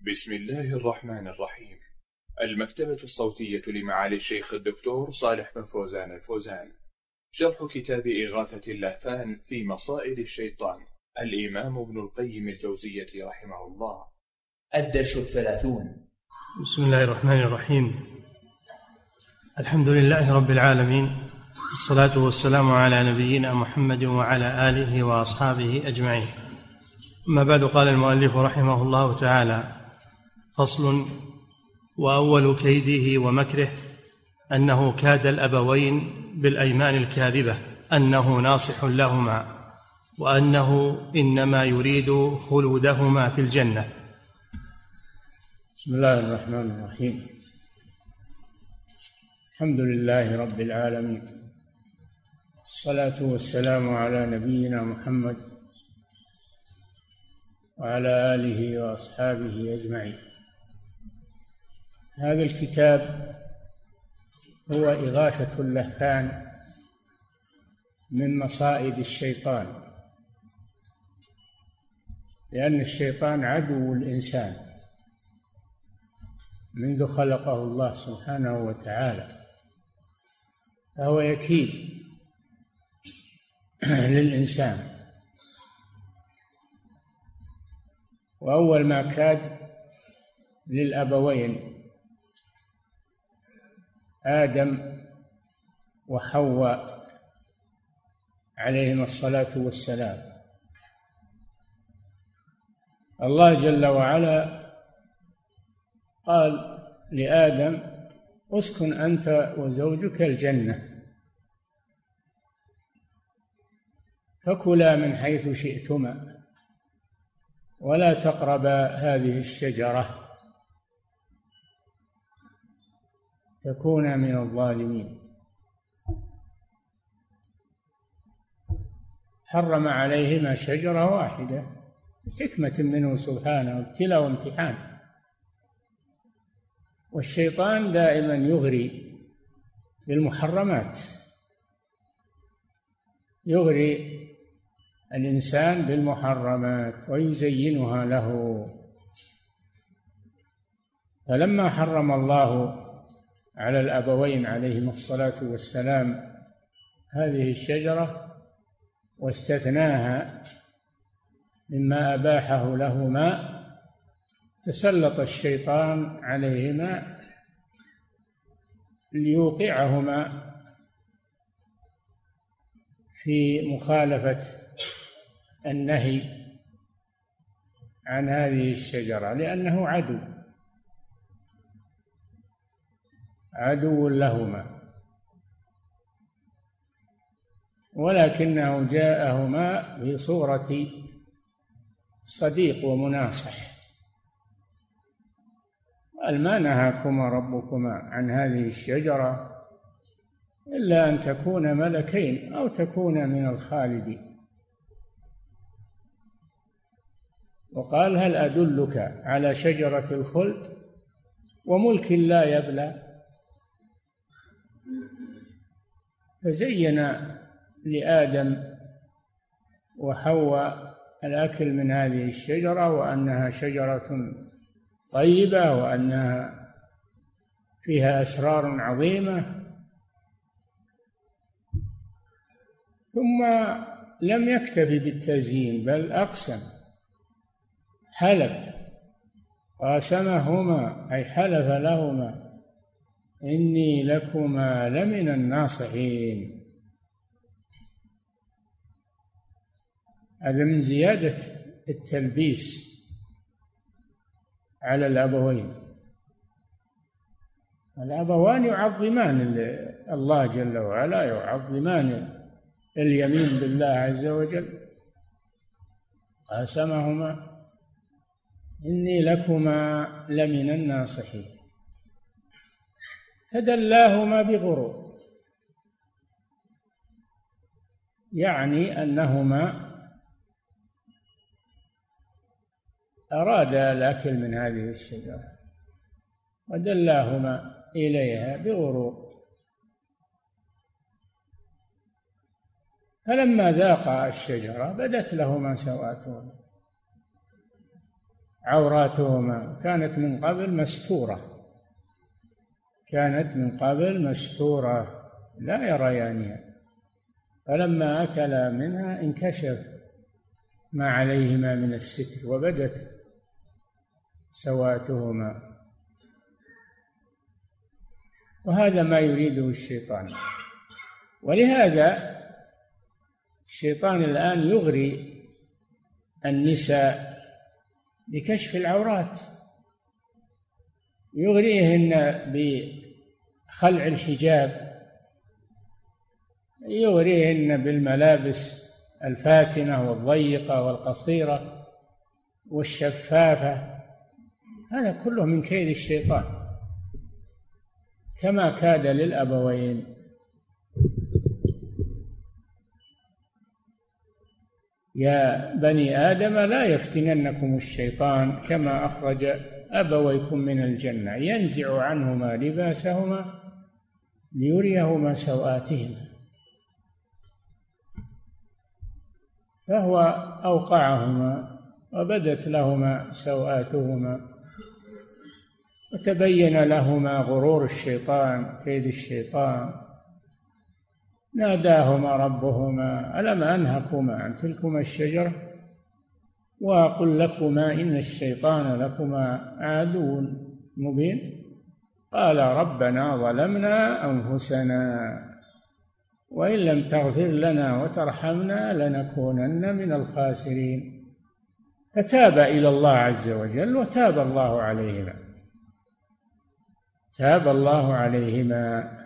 بسم الله الرحمن الرحيم. المكتبة الصوتية لمعالي الشيخ الدكتور صالح بن فوزان الفوزان. شرح كتاب إغاثة اللهفان في مصائد الشيطان، الإمام ابن القيم الجوزية رحمه الله. الدرس 30. بسم الله الرحمن الرحيم. الحمد لله رب العالمين، والصلاة والسلام على نبينا محمد وعلى آله وأصحابه أجمعين. أما بعد، قال المؤلف رحمه الله تعالى: فصل: وأول كيده ومكره أنه كاد الأبوين بالأيمان الكاذبة أنه ناصح لهما، وأنه إنما يريد خلودهما في الجنة. بسم الله الرحمن الرحيم. الحمد لله رب العالمين، الصلاة والسلام على نبينا محمد وعلى آله وأصحابه أجمعين. هذا الكتاب هو إغاثة اللهفان من مصائد الشيطان، لأن الشيطان عدو الإنسان منذ خلقه الله سبحانه وتعالى، فهو يكيد للإنسان. وأول ما كاد للأبوين آدم وحواء عليهما الصلاة والسلام. الله جل وعلا قال لآدم: اسكن أنت وزوجك الجنة، فكلا من حيث شئتما ولا تقربا هذه الشجرة تكونا من الظالمين. حرم عليهما شجرة واحدة حكمة منه سبحانه، ابتلاء وامتحان. والشيطان دائما يغري بالمحرمات، يغري الإنسان بالمحرمات ويزينها له. فلما حرم الله على الأبوين عليهما الصلاة والسلام هذه الشجرة واستثناها مما أباحه لهما، تسلط الشيطان عليهما ليوقعهما في مخالفة النهي عن هذه الشجرة، لأنه عدو لهما، ولكنه جاءهما في صورة صديق ومناصح. قال: ما نهاكما ربكما عن هذه الشجرة إلا أن تكونا ملكين أو تكونا من الخالدين. وقال: هل أدلك على شجرة الخلد وملك لا يبلى؟ فزين لآدم وحواء الأكل من هذه الشجرة، وأنها شجرة طيبة، وأنها فيها أسرار عظيمة. ثم لم يكتفي بالتزيين، بل أقسم، حلف، قاسمهما أي حلف لهما: إني لكما لمن الناصحين. هذا من زيادة التلبيس على الأبوين. الأبوان يعظمان الله جل وعلا، يعظمان اليمين بالله عز وجل. قاسمهما إني لكما لمن الناصحين، فدلاهما بغرور، يعني أنهما أرادا الأكل من هذه الشجرة ودلاهما إليها بغرور. فلما ذاقا الشجرة بدت لهما سوآتهما، عوراتهما كانت من قبل مستورة، كانت من قبل مستورة لا يريانها، فلما أكلا منها انكشف ما عليهما من الستر وبدت سواتهما. وهذا ما يريده الشيطان، ولهذا الشيطان الآن يغري النساء بكشف العورات، يغريهن بخلع الحجاب، يغريهن بالملابس الفاتنة والضيقة والقصيرة والشفافة، هذا كله من كيد الشيطان، كما كاد للأبوين. يا بني آدم لا يفتننكم الشيطان كما أخرج أبويكم من الجنة ينزع عنهما لباسهما ليريهما سوآتهما، فهو أوقعهما وبدت لهما سوآتهما وتبين لهما غرور الشيطان كيد الشيطان. ناداهما ربهما ألم أنهكما عن تلكما الشجرة وأقل لكما إن الشيطان لكما عدو مبين؟ قال ربنا ظلمنا أنفسنا وإن لم تغفر لنا وترحمنا لنكونن من الخاسرين. فتاب إلى الله عز وجل وتاب الله عليهما، تاب الله عليهما.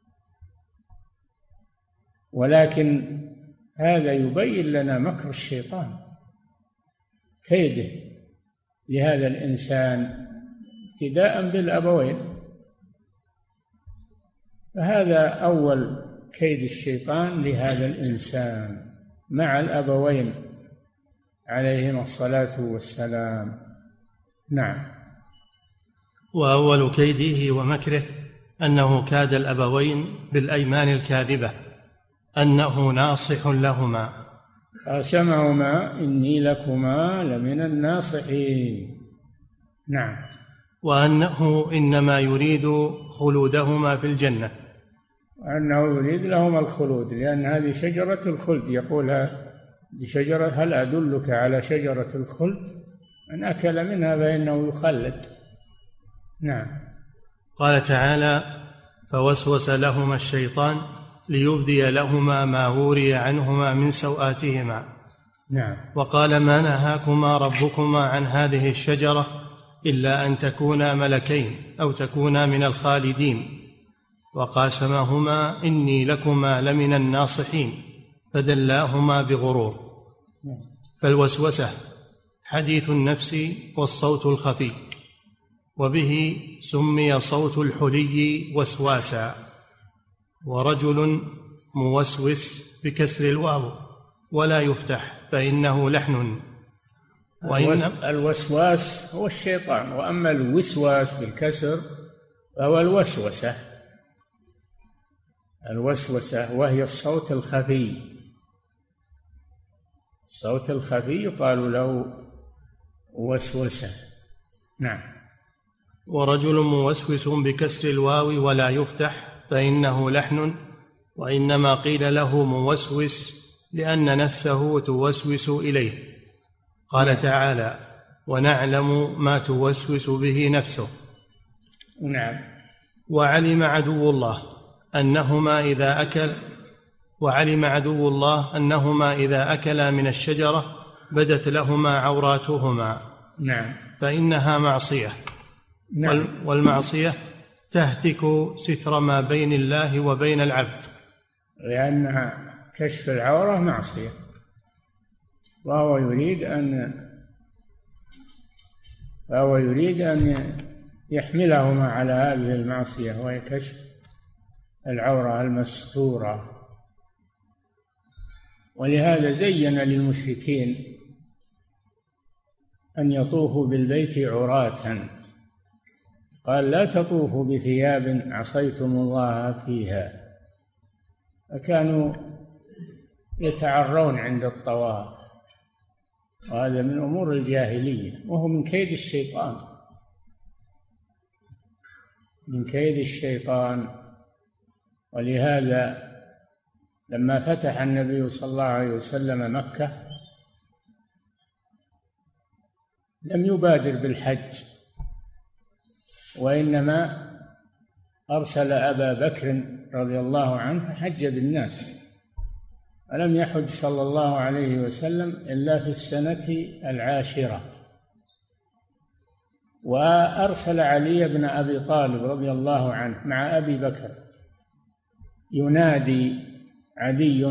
ولكن هذا يبين لنا مكر الشيطان، كيده لهذا الإنسان ابتداء بالأبوين، فهذا أول كيد الشيطان لهذا الإنسان مع الأبوين عليهما الصلاة والسلام. نعم. وأول كيده ومكره أنه كاد الأبوين بالأيمان الكاذبة أنه ناصح لهما، قاسمهما إني لكما لمن الناصحين. نعم. وأنه إنما يريد خلودهما في الجنة، وأنه يريد لهما الخلود، لأن هذه شجرة الخلد، يقولها بشجرة هل أدلك على شجرة الخلد من أكل منها فإنه يخلد. نعم. قال تعالى فوسوس لهما الشيطان ليبدي لهما ما وري عنهما من سوآتهما. نعم. وقال ما نهاكما ربكما عن هذه الشجرة إلا أن تكونا ملكين أو تكونا من الخالدين وقاسمهما إني لكما لمن الناصحين فدلاهما بغرور. فالوسوسة حديث النفس والصوت الخفي، وبه سمي صوت الحلي وسواسا. ورجل موسوس بكسر الواو ولا يفتح فإنه لحن. الوسواس هو الشيطان، وأما الوسواس بالكسر فهو الوسوسة، الوسوسة وهي الصوت الخفي. الصوت الخفي يقال له وسوسة. نعم. ورجل موسوس بكسر الواو ولا يفتح فإنه لحن، وإنما قيل له موسوس لأن نفسه توسوس إليه. قال تعالى ونعلم ما توسوس به نفسه. نعم. وعلم عدو الله أنهما إذا أكلا من الشجرة بدت لهما عوراتهما. نعم. فإنها معصية. نعم. والمعصية تهتك ستر ما بين الله وبين العبد، لأن كشف العورة معصية، وهو يريد أن يحملهما على هذه المعصية وهي كشف العورة المستورة. ولهذا زين للمشركين أن يطوفوا بالبيت عراة، قال لا تطوفوا بثياب عصيتم الله فيها، فكانوا يتعرون عند الطواف، وهذا من أمور الجاهلية، وهو من كيد الشيطان، من كيد الشيطان. ولهذا لما فتح النبي صلى الله عليه وسلم مكة لم يبادر بالحج، وإنما أرسل أبا بكر رضي الله عنه فحج بالناس، ولم يحج صلى الله عليه وسلم إلا في السنة 10، وأرسل علي بن أبي طالب رضي الله عنه مع أبي بكر ينادي علي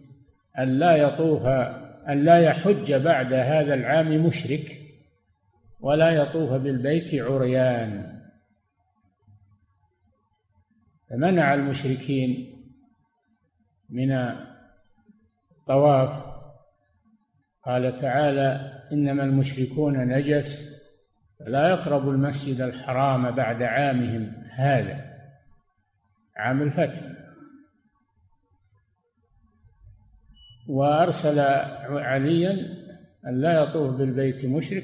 أن لا يحج بعد هذا العام مشرك ولا يطوف بالبيت عريان، فمنع المشركين من الطواف. قال تعالى: إنما المشركون نجس فلا يقربوا المسجد الحرام بعد عامهم هذا، عام الفتح. وأرسل عليا أن لا يطوف بالبيت مشرك،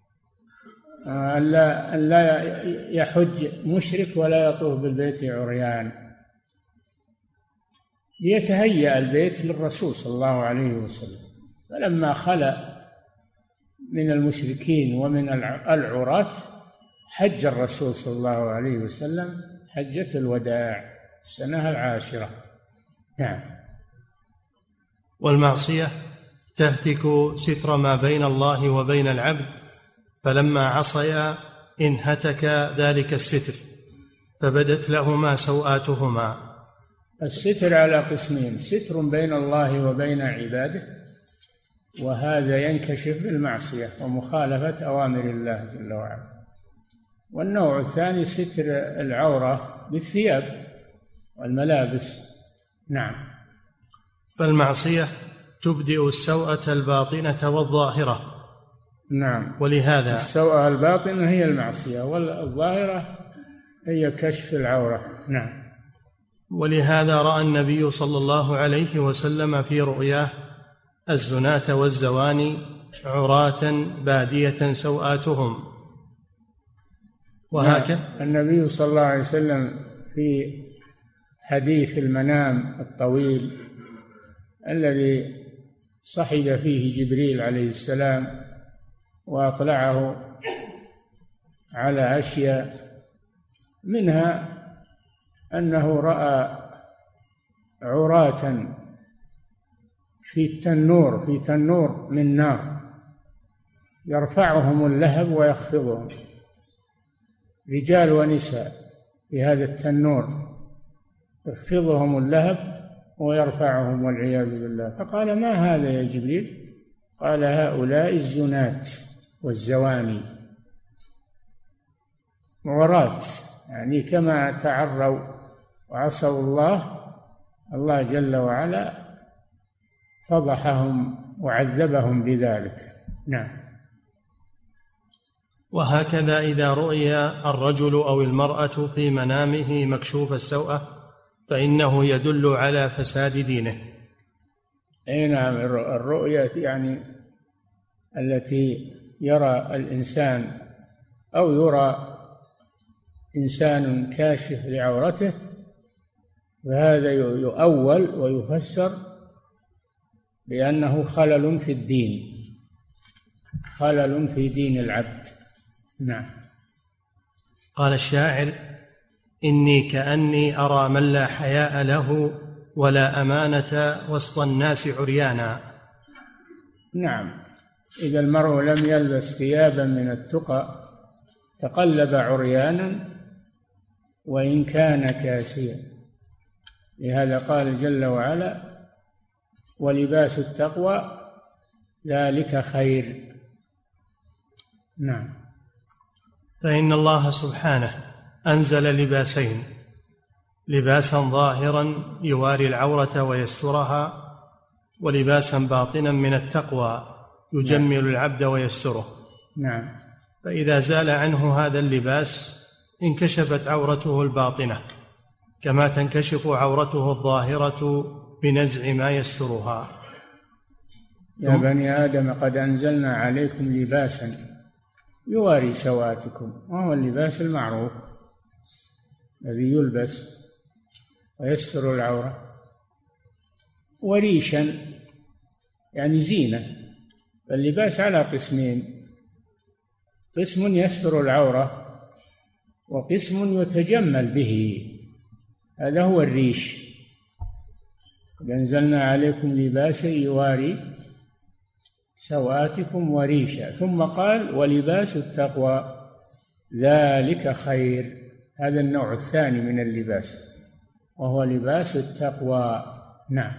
أن لا يحج مشرك ولا يطوف بالبيت عريان، ليتهيأ البيت للرسول صلى الله عليه وسلم. فلما خلأ من المشركين ومن العراة حج الرسول صلى الله عليه وسلم حجة الوداع السنة 10. نعم. والمعصية تهتك ستر ما بين الله وبين العبد، فلما عصيا انهتك ذلك الستر فبدت لهما سوآتهما. الستر على قسمين: ستر بين الله وبين عباده، وهذا ينكشف بالمعصية ومخالفة أوامر الله جل وعلا. والنوع الثاني ستر العورة بالثياب والملابس. نعم. فالمعصية تبدئ السوءة الباطنة والظاهرة. نعم. ولهذا السوءة الباطنة هي المعصية، والظاهرة هي كشف العورة. نعم. ولهذا رأى النبي صلى الله عليه وسلم في رؤياه الزناة والزواني عراة بادية سوآتهم. وهكذا النبي صلى الله عليه وسلم في حديث المنام الطويل الذي صحب فيه جبريل عليه السلام وأطلعه على أشياء، منها أنه رأى عراة في تنور من نار يرفعهم اللهب ويخفضهم، رجال ونساء في هذا التنور يخفضهم اللهب ويرفعهم والعياذ بالله. فقال: ما هذا يا جبريل؟ قال: هؤلاء الزنات والزواني عراة، يعني كما تعروا وعصوا الله جل وعلا فضحهم وعذبهم بذلك. نعم. وهكذا إذا رؤي الرجل أو المرأة في منامه مكشوف السوءة فإنه يدل على فساد دينه. أي نعم. الرؤية يعني التي يرى الإنسان أو يرى إنسان كاشف لعورته، فهذا يؤول ويفسر بأنه خلل في الدين، خلل في دين العبد. نعم. قال الشاعر: إني كأني أرى من لا حياء له ولا أمانة وسط الناس عريانا. نعم. إذا المرء لم يلبس ثيابا من التقى تقلب عريانا وإن كان كاسيا. لهذا قال جل وعلا: ولباس التقوى ذلك خير. نعم. فإن الله سبحانه أنزل لباسين: لباسا ظاهرا يواري العورة ويسترها، ولباسا باطنا من التقوى يجمل العبد ويستره. نعم. فإذا زال عنه هذا اللباس انكشفت عورته الباطنة، كما تنكشف عورته الظاهرة بنزع ما يسترها. يا بني آدم قد أنزلنا عليكم لباسا يواري سواتكم، وهو اللباس المعروف الذي يلبس ويستر العورة، وريشا يعني زينة. فاللباس على قسمين: قسم يستر العورة وقسم يتجمل به، هذا هو الريش. أنزلنا عليكم لباسا يواري سواتكم وريشا، ثم قال: ولباس التقوى ذلك خير. هذا النوع الثاني من اللباس وهو لباس التقوى. نعم.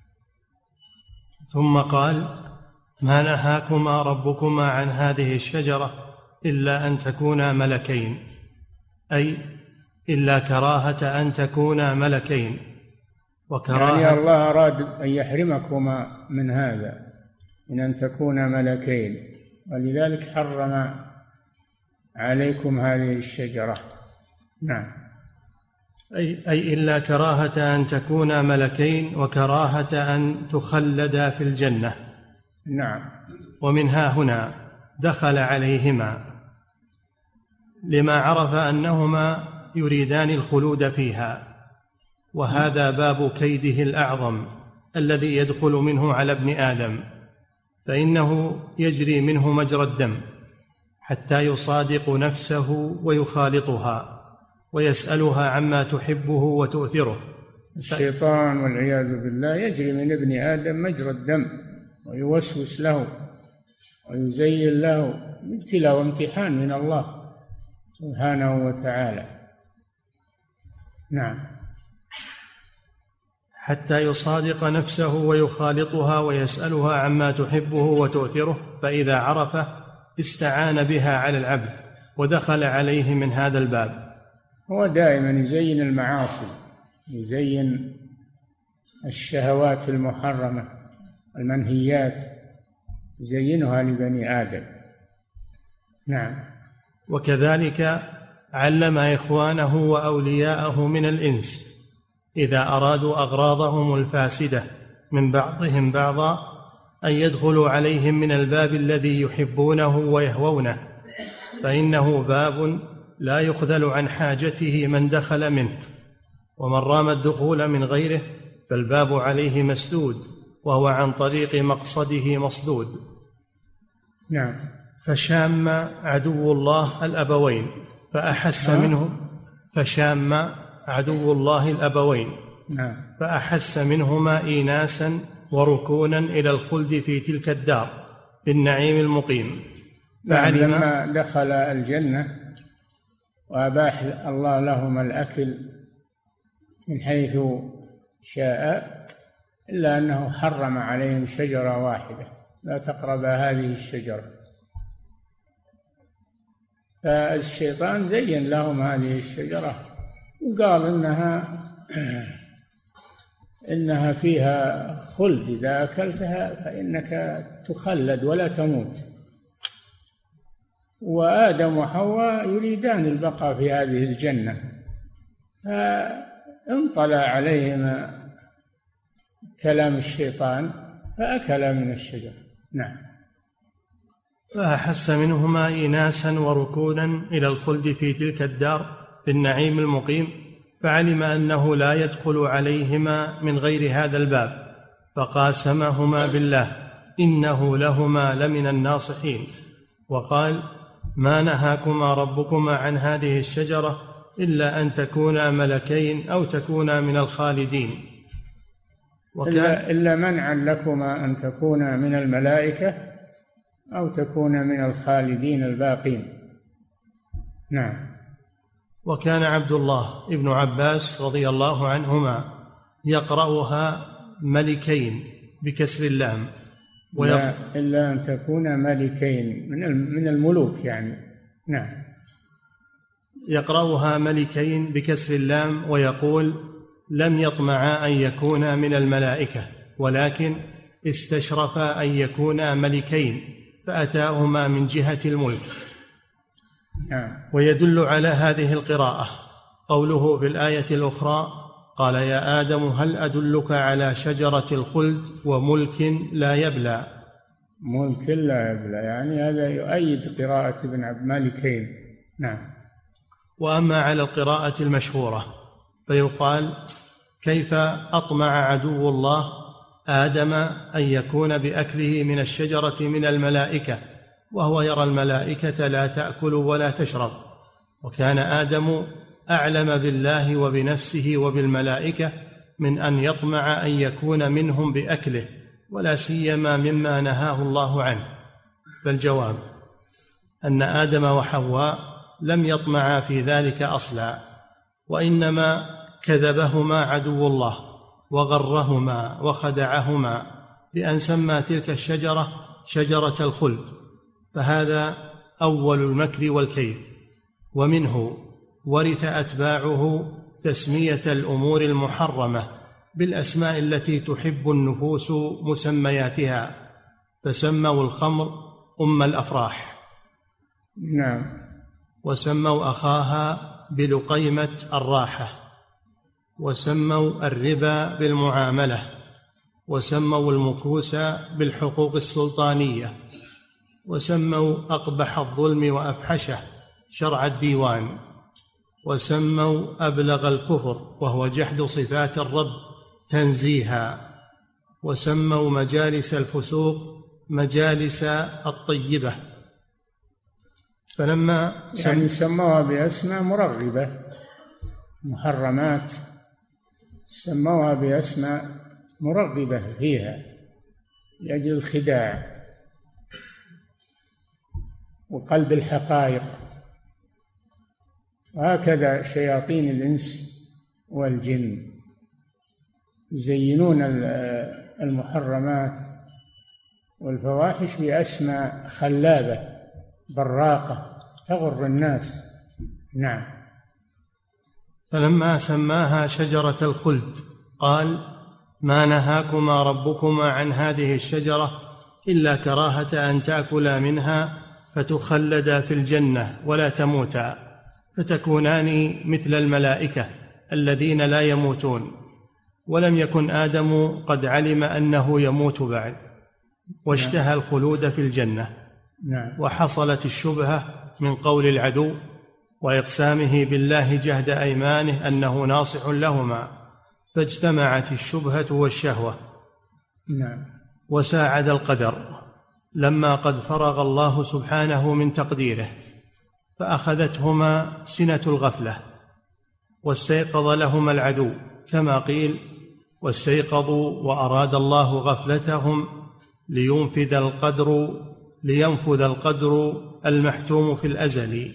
ثم قال: ما نهاكما ربكما عن هذه الشجرة إلا أن تكونا ملكين، أي إلا كراهة أن تكونا ملكين. وكراهة يعني الله أراد أن يحرمكما من هذا، من أن تكونا ملكين، ولذلك حرم عليكم هذه الشجرة. نعم. أي إلا كراهة أن تكونا ملكين، وكراهة أن تخلدا في الجنة. نعم. ومنها هنا دخل عليهما لما عرف أنهما يريدان الخلود فيها، وهذا باب كيده الأعظم الذي يدخل منه على ابن آدم، فإنه يجري منه مجرى الدم حتى يصادق نفسه ويخالطها ويسألها عما تحبه وتؤثره. الشيطان والعياذ بالله يجري من ابن آدم مجرى الدم، ويوسوس له ويزين له، ابتلاء وامتحان من الله سبحانه وتعالى. نعم. حتى يصادق نفسه ويخالطها ويسألها عما تحبه وتؤثره، فإذا عرفه استعان بها على العبد ودخل عليه من هذا الباب. هو دائما يزين المعاصي، يزين الشهوات المحرمة المنهيات، يزينها لبني آدم. نعم. وكذلك علم إخوانه وأولياءه من الإنس إذا أرادوا أغراضهم الفاسدة من بعضهم بعضا أن يدخلوا عليهم من الباب الذي يحبونه ويهوونه، فإنه باب لا يخذل عن حاجته من دخل منه، ومن رام الدخول من غيره فالباب عليه مسدود، وهو عن طريق مقصده مصدود. نعم. فشام عدو الله الأبوين فأحس منه، فشام عدو الله الأبوين فأحس منهما إيناسا وركونا إلى الخلد في تلك الدار بالنعيم المقيم. لما دخل الجنة وأباح الله لهما الأكل من حيث شاء، إلا أنه حرم عليهم شجرة واحدة: لا تقرب هذه الشجرة. فالشيطان زين لهم هذه الشجرة وقال إنها فيها خلد، إذا أكلتها فإنك تخلد ولا تموت. وآدم وحواء يريدان البقاء في هذه الجنة، فانطلع عليهما كلام الشيطان فأكلا من الشجر. نعم. فأحس منهما إيناسا وركونا إلى الخلد في تلك الدار بالنعيم المقيم، فعلم أنه لا يدخل عليهما من غير هذا الباب، فقاسمهما بالله إنه لهما لمن الناصحين، وقال: ما نهاكما ربكما عن هذه الشجرة إلا أن تكونا ملكين أو تكونا من الخالدين. إلا منعا لكما أن تكونا من الملائكة أو تكونا من الخالدين الباقين. نعم. وكان عبد الله ابن عباس رضي الله عنهما يقرأها ملكين بكسر اللام، إلا أن تكون ملكين من الملوك يعني. نعم. يقرأها ملكين بكسر اللام ويقول: لم يطمعا أن يكونا من الملائكة، ولكن استشرفا أن يكونا ملكين فأتاهما من جهة الملك. ويدل على هذه القراءة قوله في الآية الأخرى: قال يا آدم هل أدلك على شجرة الخلد وملك لا يبلى، ملك لا يبلى، يعني هذا يؤيد قراءة ابن عبد المالكين. نعم. وأما على القراءة المشهورة فيقال: كيف أطمع عدو الله آدم أن يكون بأكله من الشجرة من الملائكة وهو يرى الملائكة لا تأكل ولا تشرب، وكان آدم أعلم بالله وبنفسه وبالملائكة من أن يطمع أن يكون منهم بأكله، ولا سيما مما نهاه الله عنه. فالجواب أن آدم وحواء لم يطمعا في ذلك أصلا، وإنما كذبهما عدو الله وغرهما وخدعهما بأن سمى تلك الشجرة شجرة الخلد، فهذا أول المكر والكيد، ومنه ورث أتباعه تسمية الأمور المحرمة بالأسماء التي تحب النفوس مسمياتها، فسموا الخمر أم الأفراح. نعم. وسموا أخاها بلقيمة الراحة، وسموا الربا بالمعاملة، وسموا المكوس بالحقوق السلطانية، وسموا أقبح الظلم وأفحشه شرع الديوان، وسموا أبلغ الكفر وهو جحد صفات الرب تنزيها، وسموا مجالس الفسوق مجالس الطيبة. فلما يعني سموها بأسماء مرغبة، محرمات سموها بأسماء مرغبة فيها لأجل الخداع وقلب الحقائق. وهكذا شياطين الإنس والجن يزينون المحرمات والفواحش بأسماء خلابة براقة تغر الناس. نعم. فلما سماها شجرة الخلد قال: ما نهاكما ربكما عن هذه الشجرة إلا كراهة أن تأكلا منها فتخلدا في الجنة ولا تموتا فتكونان مثل الملائكة الذين لا يموتون. ولم يكن آدم قد علم أنه يموت بعد، واشتهى الخلود في الجنة. وحصلت الشبهة من قول العدو وإقسامه بالله جهد أيمانه أنه ناصح لهما، فاجتمعت الشبهة والشهوة. وساعد القدر لما قد فرغ الله سبحانه من تقديره، فأخذتهما سنة الغفلة، واستيقظ لهما العدو كما قيل: واستيقظوا وأراد الله غفلتهم لينفذ القدر المحتوم في الأزل.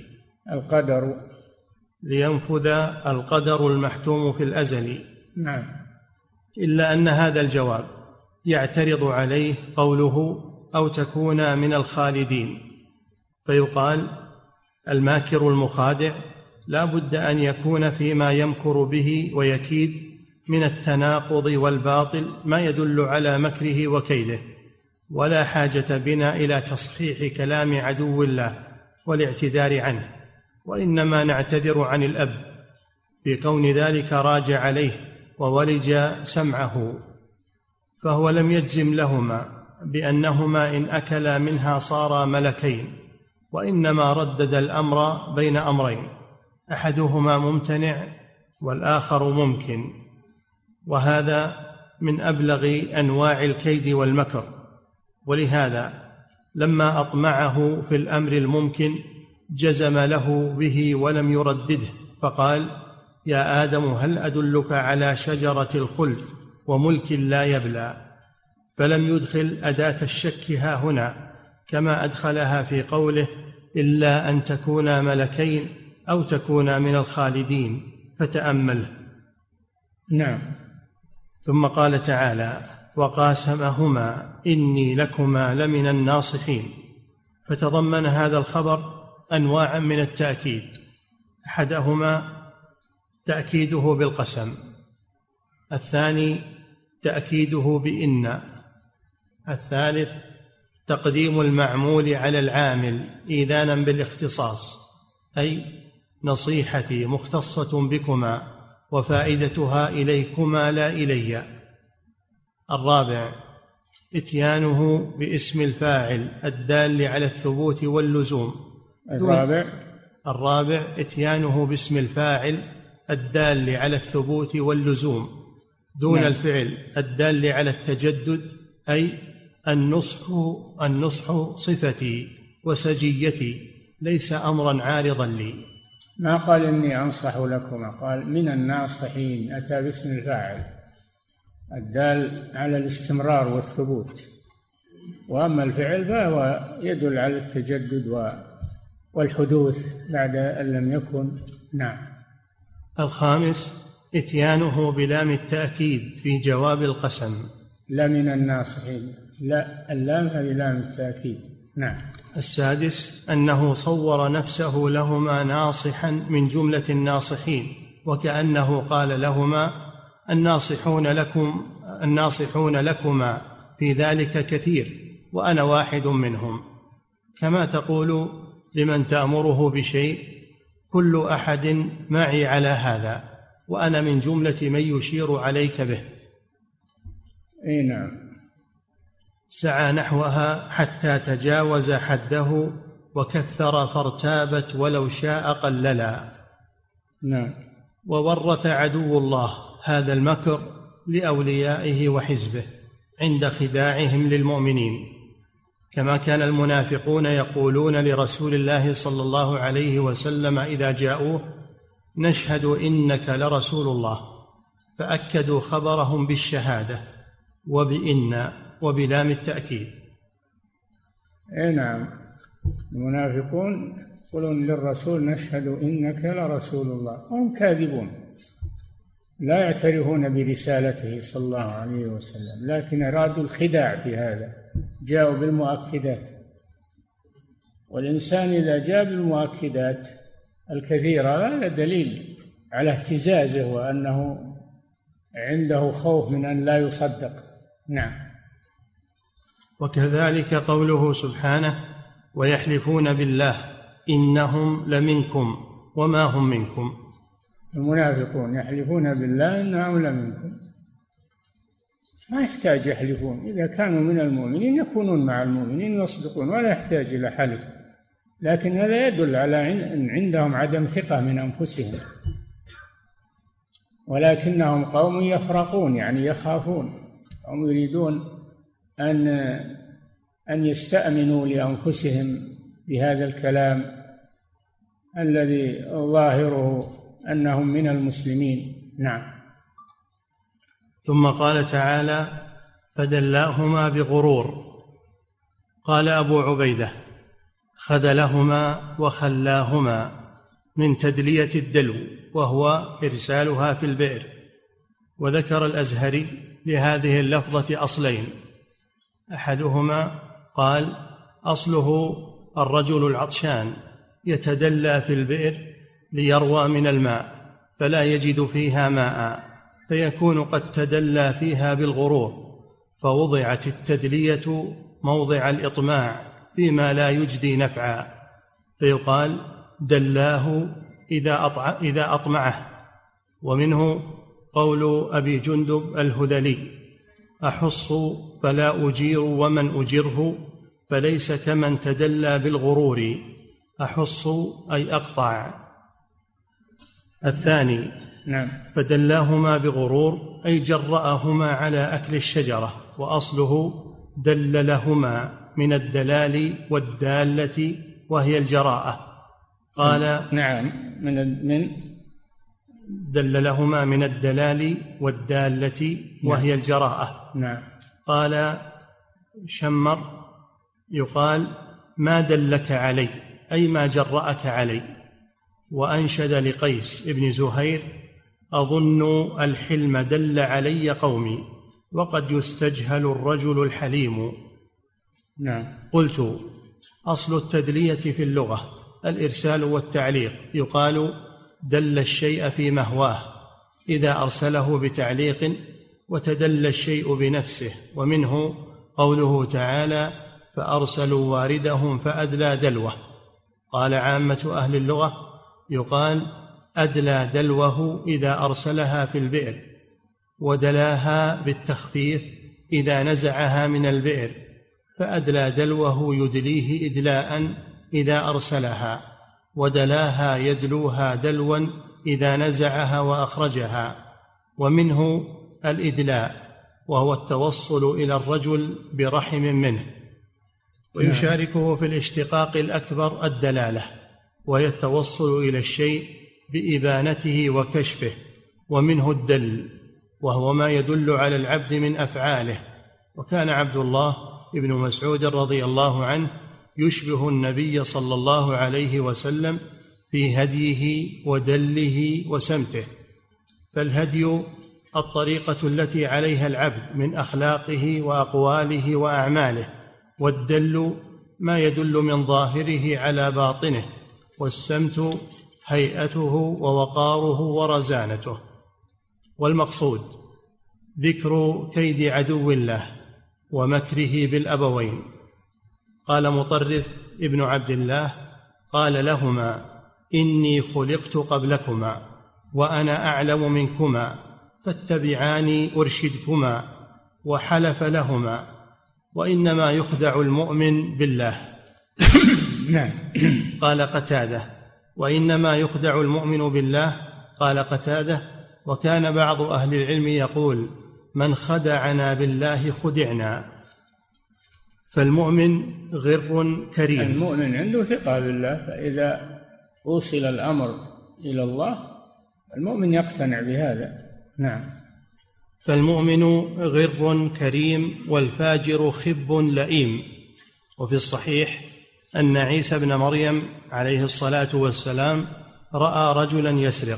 لينفذ القدر المحتوم في الأزل. نعم. إلا أن هذا الجواب يعترض عليه قوله: أو تكون من الخالدين، فيقال: الماكر المخادع لا بد أن يكون فيما يمكر به ويكيد من التناقض والباطل ما يدل على مكره وكيده، ولا حاجة بنا إلى تصحيح كلام عدو الله والاعتذار عنه، وإنما نعتذر عن الأب في كون ذلك راج عليه وولج سمعه، فهو لم يجزم لهما بأنهما إن أكلا منها صارا ملكين، وإنما ردد الأمر بين أمرين، أحدهما ممتنع والآخر ممكن، وهذا من أبلغ أنواع الكيد والمكر. ولهذا لما أطمعه في الأمر الممكن جزم له به ولم يردده، فقال: يا آدم هل أدلك على شجرة الخلد وملك لا يبلى؟ فلم يدخل أداة الشك ها هنا كما أدخلها في قوله: إلا أن تكونا ملكين أو تكونا من الخالدين، فتأمله. نعم. ثم قال تعالى: وقاسمهما إني لكما لمن الناصحين. فتضمن هذا الخبر أنواعا من التأكيد، أحدهما تأكيده بالقسم، الثاني تأكيده بإن، الثالث تقديم المعمول على العامل إيذانا بالاختصاص، أي نصيحتي مختصة بكما وفائدتها إليكما لا إلي. الرابع إتيانه باسم الفاعل الدال على الثبوت واللزوم. الرابع إتيانه باسم الفاعل الدال على الثبوت واللزوم دون الفعل الدال على التجدد، أي النصح صفتي وسجيتي، ليس أمرا عارضا لي. ما قال إني أنصح لكما، قال من الناصحين، أتى باسم الفاعل الدال على الاستمرار والثبوت، وأما الفعل فهو يدل على التجدد والحدوث بعد أن لم يكن. نعم. الخامس إتيانه بلام التأكيد في جواب القسم. لا من الناصحين، لا، اللام هذه لام التأكيد. نعم. السادس أنه صور نفسه لهما ناصحا من جملة الناصحين، وكأنه قال لهما الناصحون لكما في ذلك كثير وأنا واحد منهم، كما تقول لمن تأمره بشيء كل أحد معي على هذا وأنا من جملة من يشير عليك به. أي نعم. سعى نحوها حتى تجاوز حده وكثر فارتابت ولو شاء قللا. نعم. وورث عدو الله هذا المكر لأوليائه وحزبه عند خداعهم للمؤمنين، كما كان المنافقون يقولون لرسول الله صلى الله عليه وسلم إذا جاءوه نشهد إنك لرسول الله، فأكدوا خبرهم بالشهادة وبإن وبلام التأكيد. أي نعم. المنافقون يقولون للرسول نشهد إنك لرسول الله، وهم كاذبون، لا يعترفون برسالته صلى الله عليه وسلم، لكن أرادوا الخداع في هذا، جاءوا بالمؤكدات. والإنسان إذا جاء بالمؤكدات الكثيرة هذا دليل على اهتزازه وأنه عنده خوف من أن لا يصدق. نعم. وكذلك قوله سبحانه ويحلفون بالله إنهم لمنكم وما هم منكم. المنافقون يحلفون بالله إنهم لمنكم، ما يحتاج يحلفون، إذا كانوا من المؤمنين يكونون مع المؤمنين ويصدقون ولا يحتاج إلى حلف، لكن هذا يدل على أن عندهم عدم ثقة من أنفسهم، ولكنهم قوم يفرقون، يعني يخافون، هم يريدون أن يستأمنوا لأنفسهم بهذا الكلام الذي ظاهره أنهم من المسلمين. نعم. ثم قال تعالى فدلاهما بغرور. قال أبو عبيدة خذلهما وخلاهما من تدلية الدلو، وهو إرسالها في البئر. وذكر الأزهري لهذه اللفظة أصلين، أحدهما قال أصله الرجل العطشان يتدلى في البئر ليروى من الماء فلا يجد فيها ماء، فيكون قد تدلى فيها بالغرور، فوضعت التدلية موضع الإطماع فيما لا يجدي نفعا، فيقال دلاه إذا أطمعه. ومنه قول أبي جندب الهذلي أحص فلا أجير ومن أجره فليس كمن تدلى بالغرور، أحص أي أقطع. الثاني نعم. فدلاهما بغرور أي جرأهما على أكل الشجرة، وأصله دللهما من الدلال والدالة وهي الجراءة. قال نعم من دللهما من الدلال والدالة وهي الجراءة. نعم. قال شمر يقال ما دلك علي أي ما جرأك علي. وأنشد لقيس ابن زهير أظن الحلم دل علي قومي وقد يستجهل الرجل الحليم. نعم. قلت أصل التدلية في اللغة الإرسال والتعليق، يقال دل الشيء في مهواه إذا أرسله بتعليق وتدل الشيء بنفسه. ومنه قوله تعالى فأرسلوا واردهم فأدلى دلوه. قال عامة أهل اللغة يقال أدلى دلوه إذا أرسلها في البئر، ودلاها بالتخفيف إذا نزعها من البئر، فأدلى دلوه يدليه إدلاء إذا أرسلها، ودلاها يدلوها دلوا إذا نزعها وأخرجها. ومنه الإدلاء، وهو التوصل إلى الرجل برحم منه. ويشاركه في الاشتقاق الأكبر الدلالة، وهي التوصل إلى الشيء بإبانته وكشفه. ومنه الدل، وهو ما يدل على العبد من أفعاله. وكان عبد الله بن مسعود رضي الله عنه يشبه النبي صلى الله عليه وسلم في هديه ودله وسمته. فالهدي الطريقة التي عليها العبد من أخلاقه وأقواله وأعماله، والدل ما يدل من ظاهره على باطنه، والسمت هيئته ووقاره ورزانته. والمقصود ذكر كيد عدو الله ومكره بالأبوين. قال مطرف ابن عبد الله: قال لهما: إني خلقت قبلكما وأنا أعلم منكما، فاتبعاني أرشدكما. وحلف لهما: وإنما يخدع المؤمن بالله. قال قتادة: وإنما يخدع المؤمن بالله. قال قتادة: وكان بعض أهل العلم يقول: من خدعنا بالله خدعنا. فالمؤمن غر كريم. المؤمن عنده ثقة بالله، فإذا وصل الأمر إلى الله المؤمن يقتنع بهذا. نعم. فالمؤمن غر كريم، والفاجر خب لئيم. وفي الصحيح أن عيسى بن مريم عليه الصلاة والسلام رأى رجلا يسرق.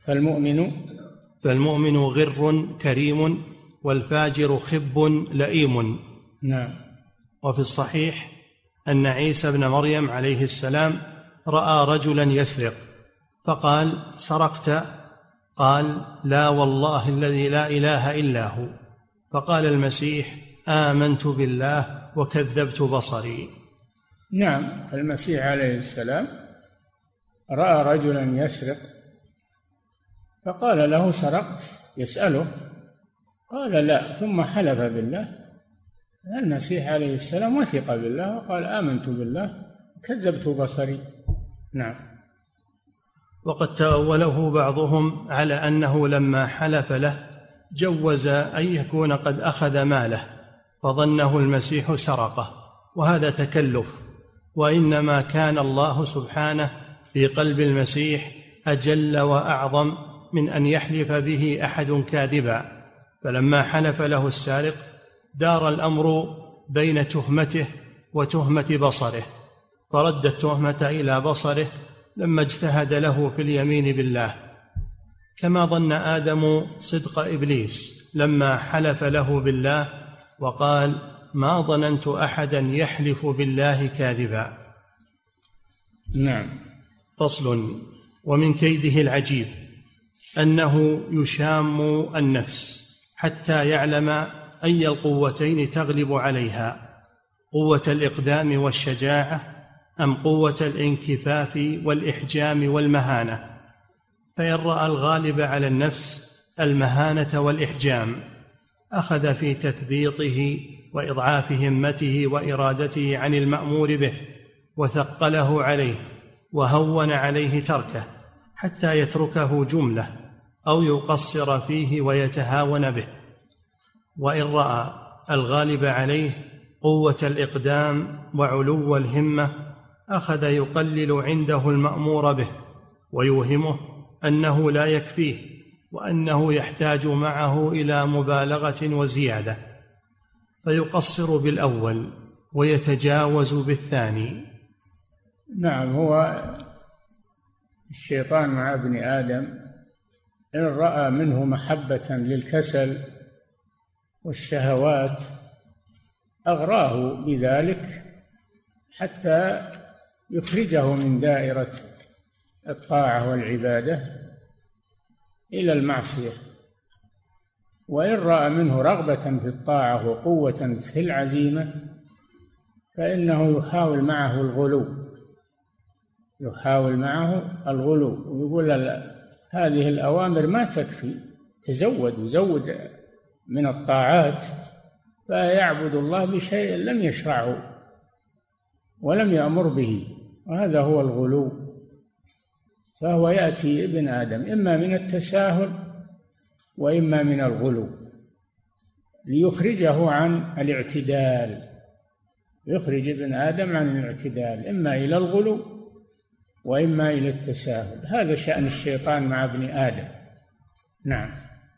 فالمؤمن غر كريم، والفاجر خب لئيم. نعم. وفي الصحيح أن عيسى بن مريم عليه السلام رأى رجلا يسرق، فقال: سرقت؟ قال: لا والله الذي لا إله إلا هو. فقال المسيح: آمنت بالله وكذبت بصري. نعم. فالمسيح عليه السلام رأى رجلا يسرق فقال له: سرقت؟ يسأله، قال: لا، ثم حلف بالله. المسيح عليه السلام وثق بالله وقال: آمنت بالله وكذبت بصري. نعم. وقد تأوله بعضهم على أنه لما حلف له جوز أن يكون قد أخذ ماله، فظنه المسيح سرقه، وهذا تكلف. وإنما كان الله سبحانه في قلب المسيح أجل وأعظم من أن يحلف به أحد كاذبا. فلما حلف له السارق دار الأمر بين تهمته وتهمة بصره، فرد التهمة إلى بصره لما اجتهد له في اليمين بالله، كما ظن آدم صدق إبليس لما حلف له بالله وقال: ما ظننت أحدا يحلف بالله كاذبا. نعم. فصل. ومن كيده العجيب أنه يشام النفس حتى يعلم أي القوتين تغلب عليها، قوة الإقدام والشجاعة أم قوة الانكفاف والإحجام والمهانة. فإن رأى الغالب على النفس المهانة والإحجام أخذ في تثبيطه وإضعاف همته وإرادته عن المأمور به، وثقله عليه وهون عليه تركه حتى يتركه جملة أو يقصر فيه ويتهاون به. وإن رأى الغالب عليه قوة الإقدام وعلو الهمة أخذ يقلل عنده المأمور به ويوهمه أنه لا يكفيه وأنه يحتاج معه إلى مبالغة وزيادة، فيقصر بالأول ويتجاوز بالثاني. نعم. هو الشيطان مع ابن آدم إن رأى منه محبة للكسل والشهوات أغراه بذلك حتى يخرجه من دائرة الطاعة والعبادة إلى المعصية. وإن رأى منه رغبة في الطاعة وقوة في العزيمة فإنه يحاول معه الغلو ويقول: هذه الأوامر ما تكفي، تزود من الطاعات فيعبد الله بشيء لم يشرعه ولم يأمر به، وهذا هو الغلو. فهو يأتي ابن آدم إما من التساهل وإما من الغلو ليخرجه عن الاعتدال، يخرج ابن آدم عن الاعتدال إما إلى الغلو وإما إلى التساهل. هذا شأن الشيطان مع ابن آدم. نعم.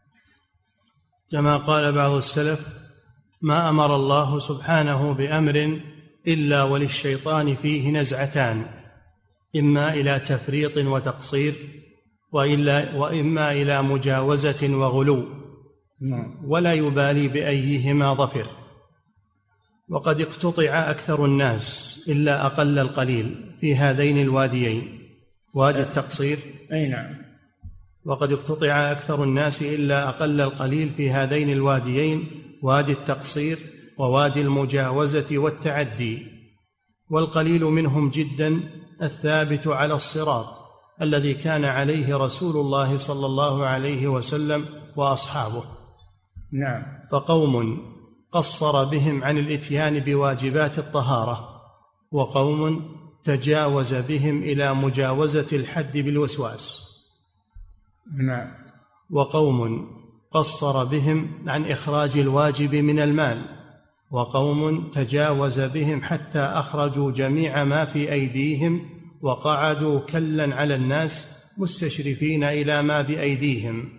كما قال بعض السلف: ما أمر الله سبحانه بأمر إلا وللشيطان فيه نزعتان، إما إلى تفريط وتقصير وإما إلى مجاوزة وغلو، ولا يبالي بأيهما ظفر. وقد اقتطع أكثر الناس إلا أقل القليل في هذين الواديين، وادي التقصير. أي نعم. وقد اقتطع أكثر الناس إلا أقل القليل في هذين الواديين، وادي التقصير ووادي المجاوزة والتعدي. والقليل منهم جدا الثابت على الصراط الذي كان عليه رسول الله صلى الله عليه وسلم وأصحابه. نعم. فقوم قصر بهم عن الإتيان بواجبات الطهارة، وقوم تجاوز بهم إلى مجاوزة الحد بالوسواس. نعم. وقوم قصر بهم عن إخراج الواجب من المال، وقوم تجاوز بهم حتى أخرجوا جميع ما في أيديهم وقعدوا كلا على الناس مستشرفين إلى ما بأيديهم.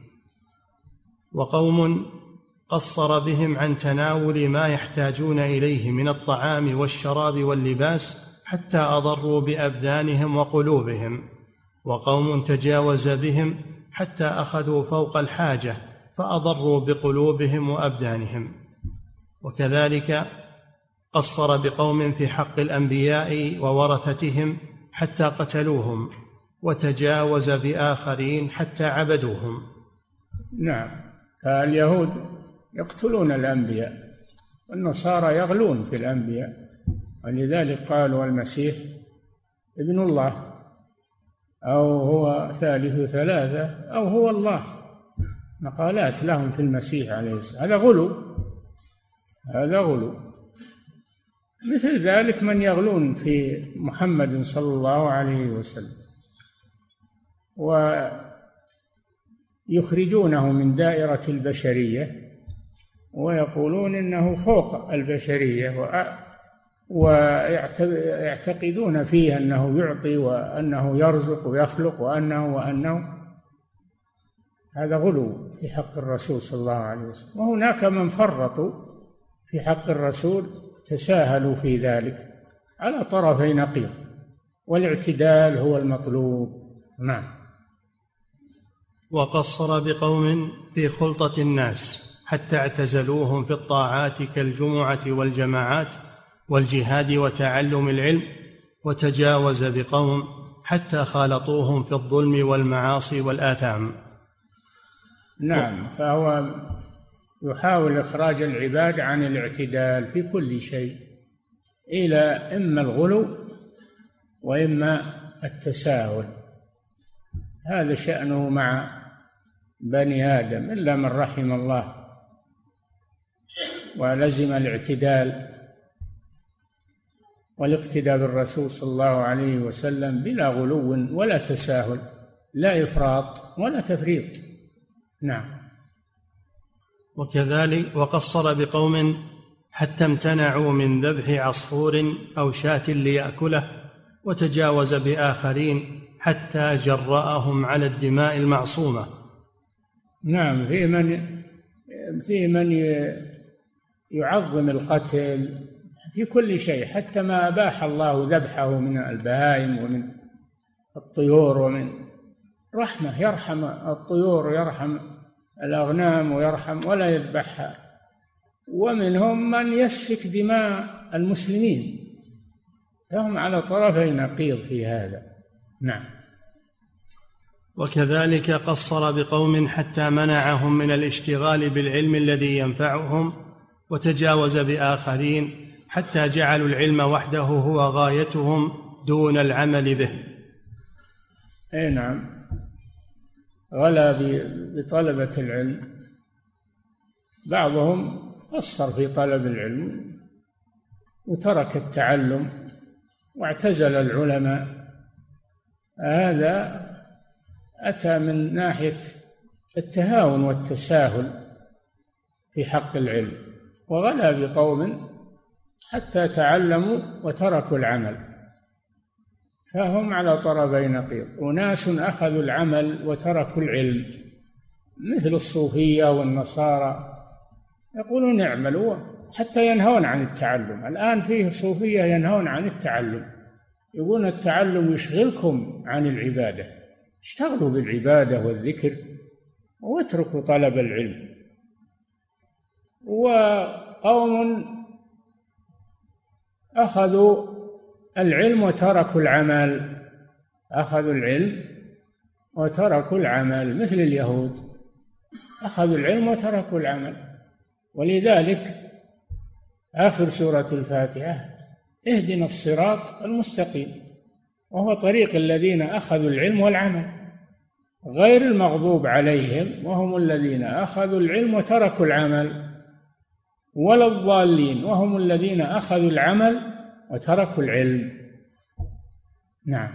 وقوم قصر بهم عن تناول ما يحتاجون إليه من الطعام والشراب واللباس حتى أضروا بأبدانهم وقلوبهم. وقوم تجاوز بهم حتى أخذوا فوق الحاجة فأضروا بقلوبهم وأبدانهم. وكذلك قصر بقوم في حق الأنبياء وورثتهم حتى قتلوهم، وتجاوز بآخرين حتى عبدوهم. نعم. فاليهود يقتلون الأنبياء والنصارى يغلون في الأنبياء، ولذلك قالوا المسيح ابن الله، أو هو ثالث ثلاثة، أو هو الله. مقالات لهم في المسيح عليه السلام. هذا غلو، هذا غلو. مثل ذلك من يغلون في محمد صلى الله عليه وسلم ويخرجونه من دائرة البشرية ويقولون إنه فوق البشرية، ويعتقدون فيه أنه يعطي وأنه يرزق ويخلق وأنه هذا غلو في حق الرسول صلى الله عليه وسلم. وهناك من فرطوا في حق الرسول تساهلوا في ذلك على طرفي نقيض، والاعتدال هو المطلوب. نعم. وقصر بقوم في خلطة الناس حتى اعتزلوهم في الطاعات كالجمعة والجماعات والجهاد وتعلم العلم، وتجاوز بقوم حتى خالطوهم في الظلم والمعاصي والآثام. نعم. فهو يحاول إخراج العباد عن الاعتدال في كل شيء إلى إما الغلو وإما التساهل. هذا شأنه مع بني آدم إلا من رحم الله ولزم الاعتدال والاقتداء بالرسول صلى الله عليه وسلم بلا غلو ولا تساهل، لا إفراط ولا تفريط. نعم. وكذلك وقصر بقوم حتى امتنعوا من ذبح عصفور أو شاة ليأكله، وتجاوز بآخرين حتى جرأهم على الدماء المعصومة. نعم. في من يعظم القتل في كل شيء، حتى ما أباح الله ذبحه من البهائم ومن الطيور، ومن رحمة يرحم الطيور ويرحم الأغنام ويرحم ولا يذبحها. ومنهم من يسفك دماء المسلمين، فهم على طرفي نقيض في هذا. نعم. وكذلك قصر بقوم حتى منعهم من الاشتغال بالعلم الذي ينفعهم، وتجاوز بآخرين حتى جعلوا العلم وحده هو غايتهم دون العمل به. أي نعم. غلا بطلبة العلم، بعضهم قصر في طلب العلم وترك التعلم واعتزل العلماء. هذا أتى من ناحية التهاون والتساهل في حق العلم، وغلا بقوم حتى تعلموا وتركوا العمل، فهم على طرفي نقيض. أناس أخذوا العمل وتركوا العلم مثل الصوفية والنصارى، يقولون اعملوا حتى ينهون عن التعلم. الآن فيه صوفية ينهون عن التعلم، يقولون التعلم يشغلكم عن العبادة، اشتغلوا بالعبادة والذكر واتركوا طلب العلم. وقوم أخذوا العلم وتركوا العمل، أخذوا العلم وتركوا العمل مثل اليهود، أخذوا العلم وتركوا العمل. ولذلك آخر سورة الفاتحة اهدنا الصراط المستقيم، وهو طريق الذين أخذوا العلم والعمل، غير المغضوب عليهم وهم الذين أخذوا العلم وتركوا العمل، ولا الضالين وهم الذين أخذوا العمل وتركوا العلم. نعم.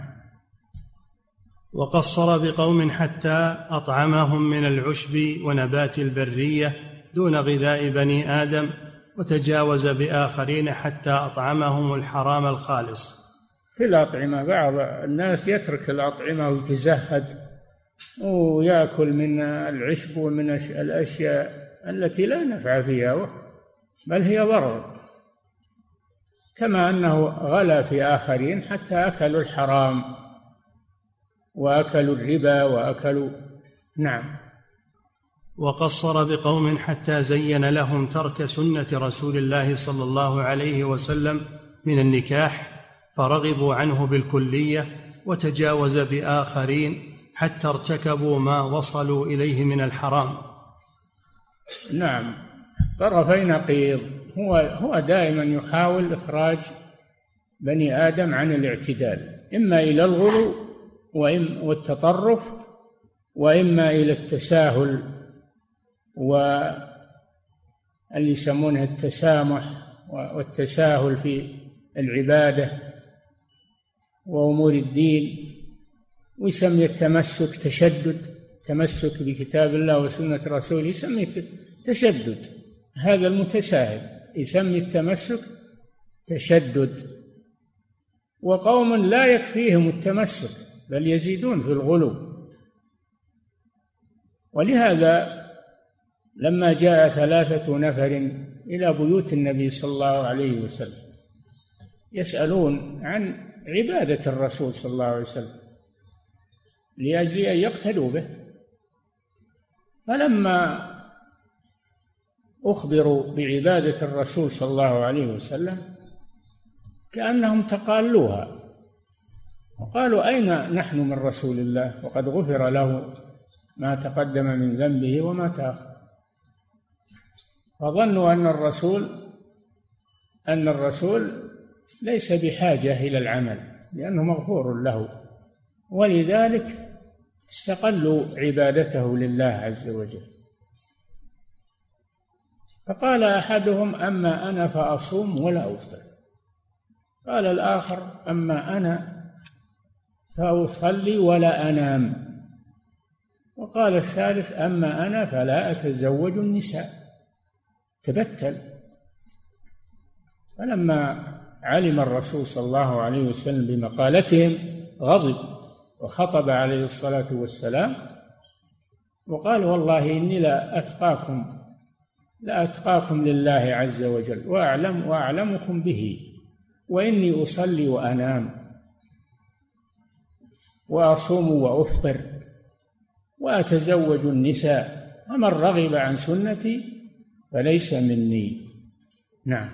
وقصر بقوم حتى أطعمهم من العشب ونبات البرية دون غذاء بني آدم، وتجاوز بآخرين حتى أطعمهم الحرام الخالص. في الأطعمة بعض الناس يترك الأطعمة ويتزهد ويأكل من العشب ومن الأشياء التي لا نفع فيها بل هي ضرر، كما أنه غلا في آخرين حتى أكلوا الحرام وأكلوا الربا وأكلوا. نعم. وقصر بقوم حتى زين لهم ترك سنة رسول الله صلى الله عليه وسلم من النكاح فرغبوا عنه بالكلية، وتجاوز بآخرين حتى ارتكبوا ما وصلوا إليه من الحرام. نعم، طرفي نقيض. هو دائما يحاول إخراج بني آدم عن الاعتدال، إما إلى الغلو والتطرف، وإما إلى التساهل واللي يسمونه التسامح والتساهل في العبادة وأمور الدين، ويسمي التمسك تشدد، تمسك بكتاب الله وسنة رسوله يسميه تشدد. هذا المتساهل يسمي التمسك تشدد. وقوم لا يكفيهم التمسك بل يزيدون في الغلو. ولهذا لما جاء 3 نفر إلى بيوت النبي صلى الله عليه وسلم يسألون عن عبادة الرسول صلى الله عليه وسلم لأجل أن يقتدوا به، فلما أخبروا بعبادة الرسول صلى الله عليه وسلم كأنهم تقالوها وقالوا أين نحن من رسول الله وقد غفر له ما تقدم من ذنبه وما تأخر. فظنوا أن الرسول ليس بحاجة إلى العمل لأنه مغفور له، ولذلك استقلوا عبادته لله عز وجل. فقال أحدهم أما أنا فأصوم ولا أفطر، قال الآخر أما أنا فأصلي ولا أنام، وقال الثالث أما أنا فلا أتزوج النساء، تبتل. فلما علم الرسول صلى الله عليه وسلم بمقالتهم غضب وخطب عليه الصلاة والسلام وقال والله إني لا أتقاكم لله عز وجل وأعلمكم به، وإني أصلي وأنام وأصوم وأفطر وأتزوج النساء، ومن رغب عن سنتي فليس مني. نعم.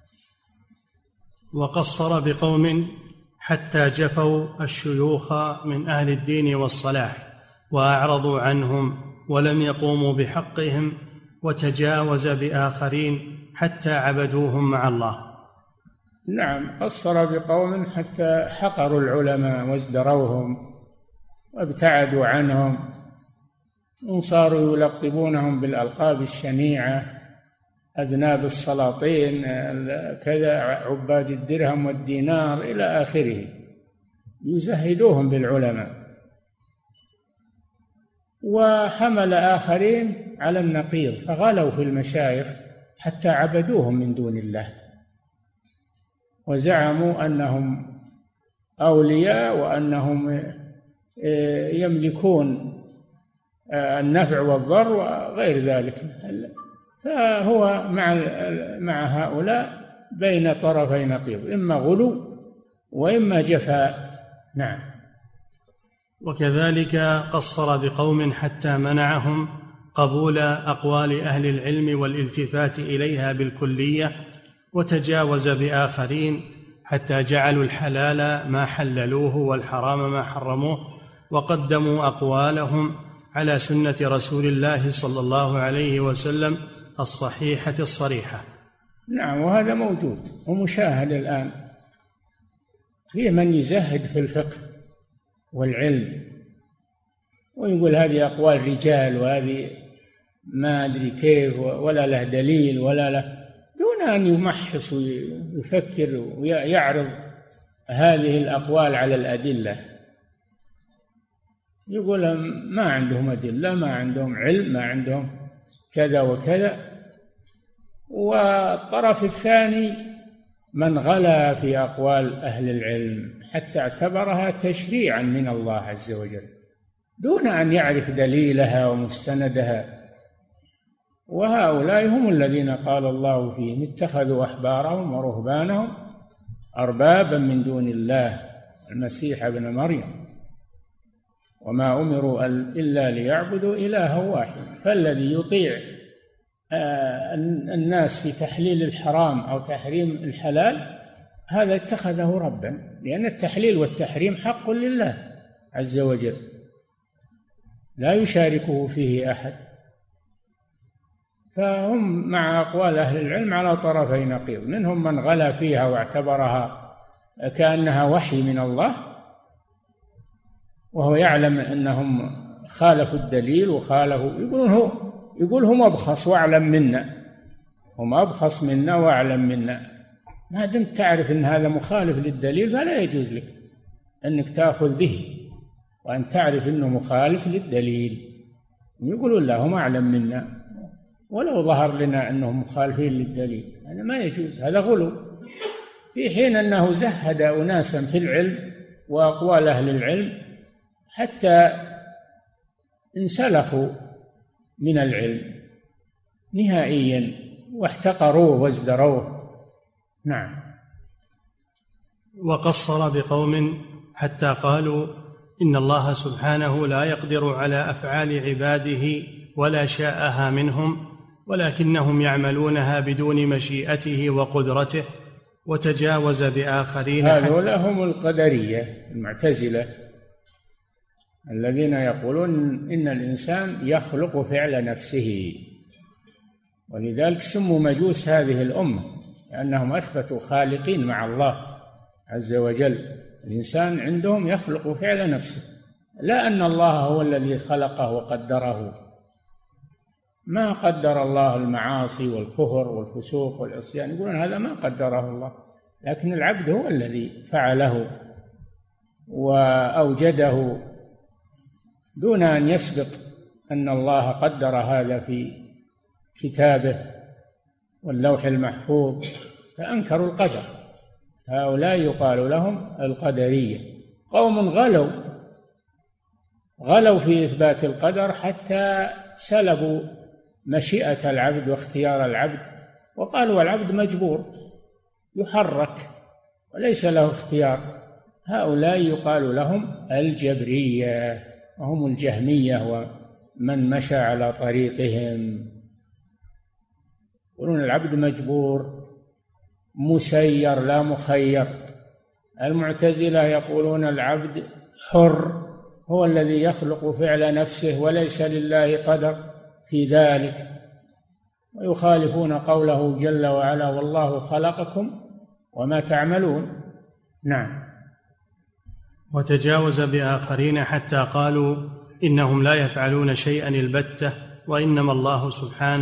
وقصر بقوم حتى جفوا الشيوخ من أهل الدين والصلاح وأعرضوا عنهم ولم يقوموا بحقهم، وتجاوز بآخرين حتى عبدوهم مع الله. نعم، قصر بقوم حتى حقروا العلماء وازدروهم وابتعدوا عنهم وصاروا يلقبونهم بالألقاب الشنيعة أذناب السلاطين كذا، عباد الدرهم والدينار إلى آخره، يزهدوهم بالعلماء. وحمل آخرين على النقيض فغلوا في المشايخ حتى عبدوهم من دون الله، وزعموا أنهم أولياء وأنهم يملكون النفع والضر وغير ذلك. فهو مع هؤلاء بين طرفي نقيض، إما غلو وإما جفاء. نعم. وكذلك قصر بقوم حتى منعهم قبول أقوال أهل العلم والالتفات إليها بالكلية، وتجاوز بآخرين حتى جعلوا الحلال ما حللوه والحرام ما حرموه، وقدموا أقوالهم على سنة رسول الله صلى الله عليه وسلم الصحيحة الصريحة. نعم، وهذا موجود ومشاهد الآن، في من يزهد في الفقه والعلم ويقول هذه أقوال رجال وهذه ما أدري كيف ولا له دليل ولا له، دون أن يمحص ويفكر ويعرض هذه الأقوال على الأدلة. يقول ما عندهم أدلة، ما عندهم علم، ما عندهم كذا وكذا. والطرف الثاني من غلا في أقوال أهل العلم حتى اعتبرها تشريعا من الله عز وجل دون أن يعرف دليلها ومستندها. وهؤلاء هم الذين قال الله فيهم اتخذوا أحبارهم ورهبانهم أربابا من دون الله المسيح ابن مريم وما أمروا إلا ليعبدوا إلها واحد. فالذي يطيع الناس في تحليل الحرام أو تحريم الحلال هذا اتخذه ربا، لأن التحليل والتحريم حق لله عز وجل لا يشاركه فيه أحد. فهم مع أقوال أهل العلم على طرفي نقيض، منهم من غلا فيها واعتبرها كأنها وحي من الله وهو يعلم أنهم خالفوا الدليل وخالفوا، يقول هم أبخص وأعلم منا، هم أبخص منا وأعلم منا. ما دمت تعرف أن هذا مخالف للدليل فلا يجوز لك أنك تأخذ به، وأن تعرف أنه مخالف للدليل. يقولون لا هم أعلم منا ولو ظهر لنا أنهم مخالفين للدليل، هذا ما يجوز، هذا غلو. في حين أنه زهد أناسا في العلم وأقوال أهل العلم حتى انسلخوا من العلم نهائيا واحتقروه وازدروه. نعم. وقصر بقوم حتى قالوا إن الله سبحانه لا يقدر على أفعال عباده ولا شاءها منهم، ولكنهم يعملونها بدون مشيئته وقدرته. وتجاوز بآخرين. هؤلاء هم القدرية المعتزلة الذين يقولون إن الإنسان يخلق فعل نفسه، ولذلك سموا مجوس هذه الأمة لأنهم أثبتوا خالقين مع الله عز وجل. الإنسان عندهم يخلق فعل نفسه، لا أن الله هو الذي خلقه وقدره. ما قدر الله المعاصي والكفر والفسوق والعصيان، يقولون هذا ما قدره الله، لكن العبد هو الذي فعله وأوجده دون أن يسبق أن الله قدر هذا في كتابه واللوح المحفوظ، فأنكروا القدر. هؤلاء يقال لهم القدرية، قوم غلوا في إثبات القدر حتى سلبوا مشيئة العبد واختيار العبد، وقالوا العبد مجبور يحرك وليس له اختيار. هؤلاء يقال لهم الجبرية، وهم الجهمية ومن مشى على طريقهم، يقولون العبد مجبور مسير لا مخير. المعتزلة يقولون العبد حر، هو الذي يخلق فعل نفسه وليس لله قدر في ذلك، ويخالفون قوله جل وعلا والله خلقكم وما تعملون. نعم. وتجاوز بآخرين حتى قالوا إنهم لا يفعلون شيئا البتة، وإنما الله سبحانه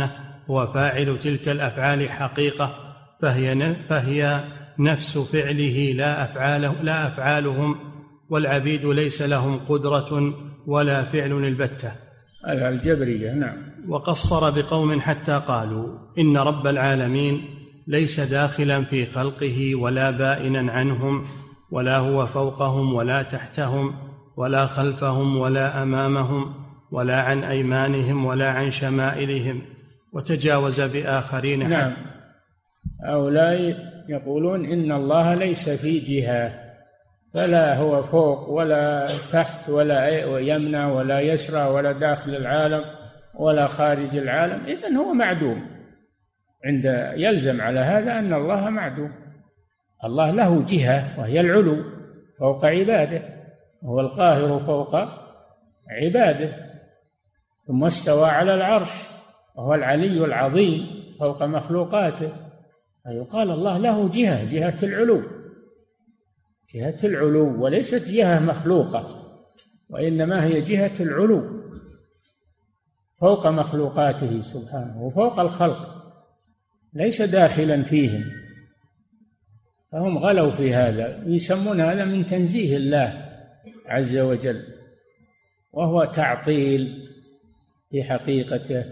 هو فاعل تلك الأفعال حقيقة، فهي نفس فعله لا أفعالهم، والعبيد ليس لهم قدرة ولا فعل البتة. الجبرية. نعم. وقصر بقوم حتى قالوا إن رب العالمين ليس داخلا في خلقه ولا بائنا عنهم، ولا هو فوقهم ولا تحتهم ولا خلفهم ولا أمامهم ولا عن أيمانهم ولا عن شمائلهم، وتجاوز بآخرين. نعم. هؤلاء يقولون إن الله ليس في جهة، فلا هو فوق ولا تحت ولا يمنى ولا يسرى ولا داخل العالم ولا خارج العالم، إذن هو معدوم. يلزم على هذا أن الله معدوم. الله له جهة وهي العلو فوق عباده، هو القاهر فوق عباده، ثم استوى على العرش وهو العلي العظيم فوق مخلوقاته. فيقال الله له جهة العلو، جهة العلو، وليست جهة مخلوقة، وإنما هي جهة العلو فوق مخلوقاته سبحانه وفوق الخلق، ليس داخلا فيهم. فهم غلوا في هذا، يسمون هذا من تنزيه الله عز وجل، وهو تعطيل في حقيقته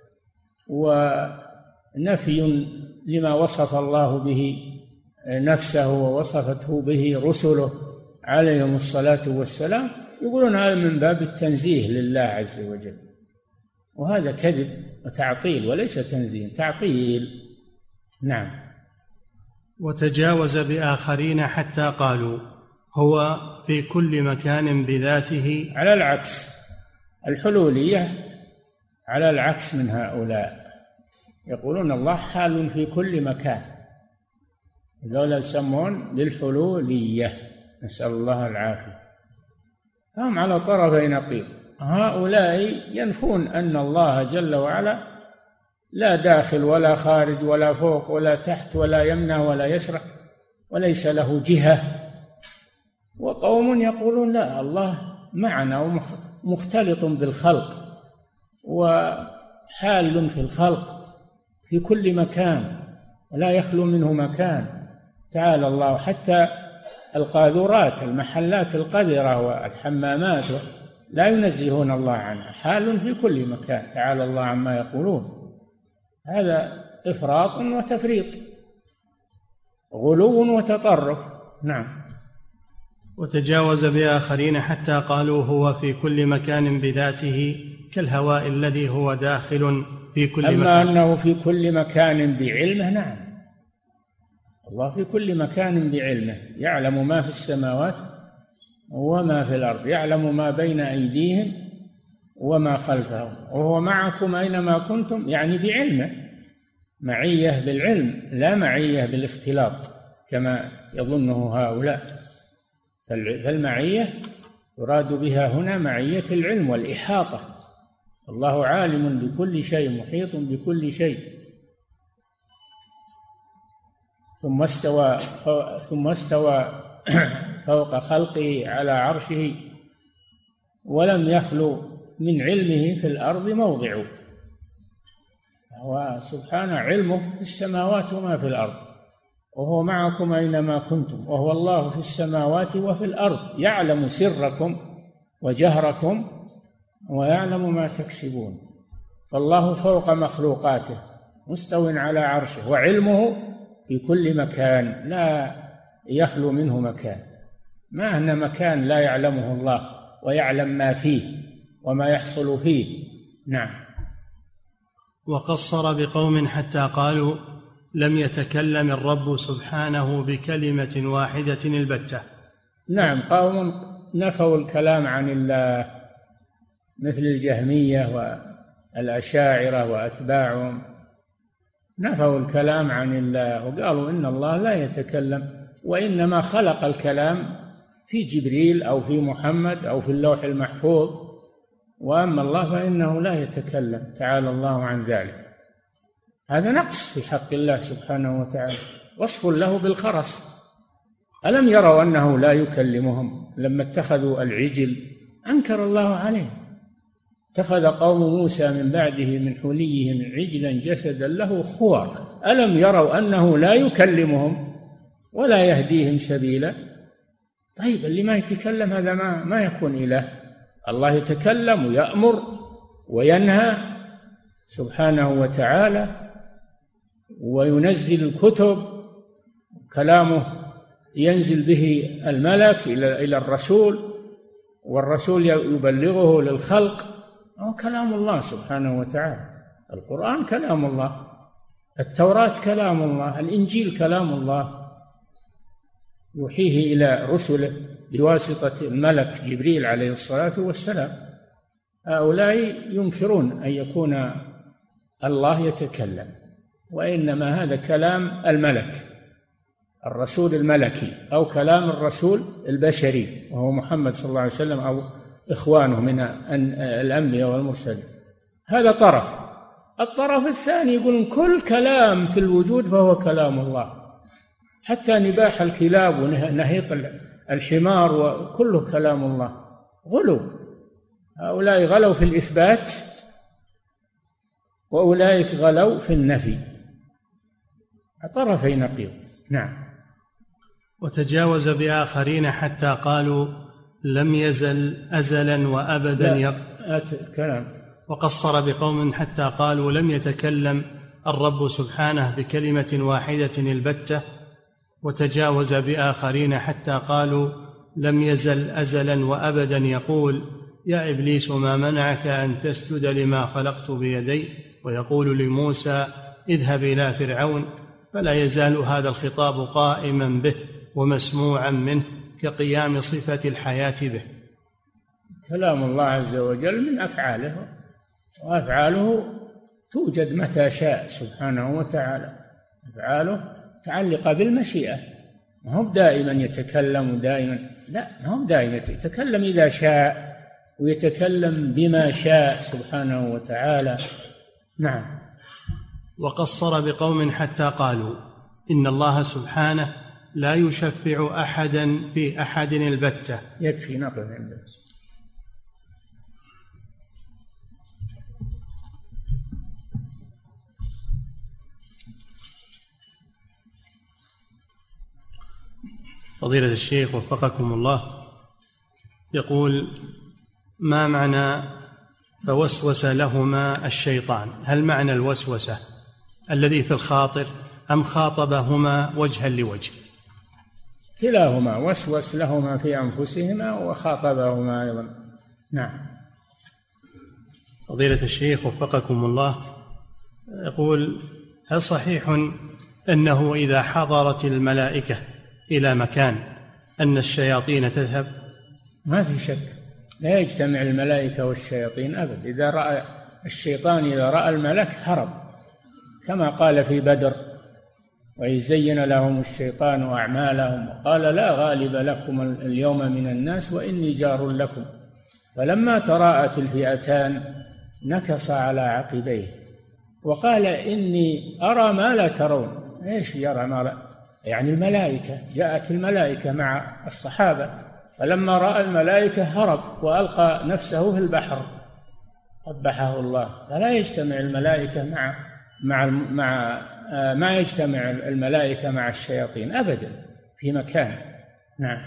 ونفي لما وصف الله به نفسه ووصفته به رسله عليهم الصلاة والسلام. يقولون هذا من باب التنزيه لله عز وجل، وهذا كذب وتعطيل وليس تنزيه، تعطيل. نعم. وتجاوز بآخرين حتى قالوا هو في كل مكان بذاته. على العكس، الحلولية على العكس من هؤلاء، يقولون الله حال في كل مكان، ذولا يسمون بالحلولية، نسأل الله العافية. هم على طرفي نقيض. هؤلاء ينفون أن الله جل وعلا لا داخل ولا خارج ولا فوق ولا تحت ولا يمنى ولا يسرى وليس له جهة، وقوم يقولون لا، الله معنا ومختلط بالخلق وحال في الخلق في كل مكان ولا يخلو منه مكان. تعالى الله، حتى القاذورات، المحلات القذرة والحمامات لا ينزهون الله عنها، حال في كل مكان، تعالى الله عما يقولون. هذا إفراط وتفريط، غلو وتطرف. نعم. وتجاوز بآخرين حتى قالوا هو في كل مكان بذاته كالهواء الذي هو داخل في كل مكان. أما أنه في كل مكان بعلمه، نعم، الله في كل مكان بعلمه، يعلم ما في السماوات وما في الأرض، يعلم ما بين أيديهم وما خلفهم، وهو معكم أينما كنتم، يعني بعلمه، معية بالعلم لا معية بالاختلاط كما يظنه هؤلاء. فالمعية يراد بها هنا معية العلم والإحاطة، الله عالم بكل شيء محيط بكل شيء. ثم استوى فوق خلقه على عرشه ولم يخلو من علمه في الأرض موضع. هو سبحانه علمه في السماوات وما في الأرض، وهو معكم أينما كنتم، وهو الله في السماوات وفي الأرض، يعلم سركم وجهركم ويعلم ما تكسبون. فالله فوق مخلوقاته مستو على عرشه، وعلمه في كل مكان لا يخلو منه مكان، ما أن مكان لا يعلمه الله ويعلم ما فيه وما يحصل فيه. نعم. وقصر بقوم حتى قالوا لم يتكلم الرب سبحانه بكلمة واحدة البتة. نعم، قوم نفوا الكلام عن الله مثل الجهمية والأشاعرة وأتباعهم، نفوا الكلام عن الله وقالوا إن الله لا يتكلم، وإنما خلق الكلام في جبريل أو في محمد أو في اللوح المحفوظ، وأما الله فإنه لا يتكلم، تعالى الله عن ذلك. هذا نقص في حق الله سبحانه وتعالى، وصف له بالخرس. ألم يروا أنه لا يكلمهم؟ لما اتخذوا العجل أنكر الله عليهم، اتخذ قوم موسى من بعده من حليهم عجلا جسدا له خوار ألم يروا أنه لا يكلمهم ولا يهديهم سبيلا. طيب اللي ما يتكلم هذا ما يكون إله. الله يتكلم ويأمر وينهى سبحانه وتعالى، وينزل الكتب، كلامه ينزل به الملك إلى الرسول، والرسول يبلغه للخلق. هو كلام الله سبحانه وتعالى. القرآن كلام الله، التوراة كلام الله، الإنجيل كلام الله يوحيه إلى رسله بواسطة الملك جبريل عليه الصلاة والسلام. هؤلاء ينكرون أن يكون الله يتكلم، وإنما هذا كلام الملك، الرسول الملكي، أو كلام الرسول البشري وهو محمد صلى الله عليه وسلم أو إخوانه من الأنبياء والمرسلين. هذا طرف. الطرف الثاني يقول كل كلام في الوجود فهو كلام الله، حتى نباح الكلاب ونهيق الحمار وكله كلام الله. غلو. هؤلاء غلوا في الإثبات وأولئك غلوا في النفي. طرفي نقيض. نعم. وتجاوز بآخرين حتى قالوا لم يزل أزلا وأبدا كلام. وقصر بقوم حتى قالوا لم يتكلم الرب سبحانه بكلمة واحدة البتة. وتجاوز بآخرين حتى قالوا لم يزل أزلا وأبدا يقول يا إبليس ما منعك أن تسجد لما خلقت بيدي، ويقول لموسى اذهب إلى فرعون. فلا يزال هذا الخطاب قائما به ومسموعا منه كقيام صفة الحياة به. كلام الله عز وجل من أفعاله، وأفعاله توجد متى شاء سبحانه وتعالى. أفعاله متعلقة بالمشيئة، ما هو دائما يتكلم دائما، لا، ما هو دائما يتكلم إذا شاء، ويتكلم بما شاء سبحانه وتعالى. نعم. وقصر بقوم حتى قالوا إن الله سبحانه لا يشفع أحدا في أحد البتة. يكفي نقف عند فضيلة الشيخ وفقكم الله، يقول ما معنى فوسوس لهما الشيطان؟ هل معنى الوسوسة الذي في الخاطر أم خاطبهما وجها لوجه؟ كلاهما، وسوس لهما في أنفسهما وخاطبهما أيضا. نعم. فضيلة الشيخ وفقكم الله، يقول هل صحيح أنه إذا حضرت الملائكة إلى مكان أن الشياطين تذهب؟ ما في شك، لا يجتمع الملائكة والشياطين أبدا. إذا رأى الشيطان إذا رأى الملك هرب، كما قال في بدر وإذ زين لهم الشيطان أعمالهم وقال لا غالب لكم اليوم من الناس وإني جار لكم، فلما تراءت الفئتان نكص على عقبيه وقال إني أرى ما لا ترون. إيش يرى ما لا؟ يعني الملائكة، جاءت الملائكة مع الصحابة، فلما رأى الملائكة هرب وألقى نفسه في البحر قبحه الله. فلا يجتمع الملائكة ما يجتمع الملائكة مع الشياطين أبدا في مكان. نعم.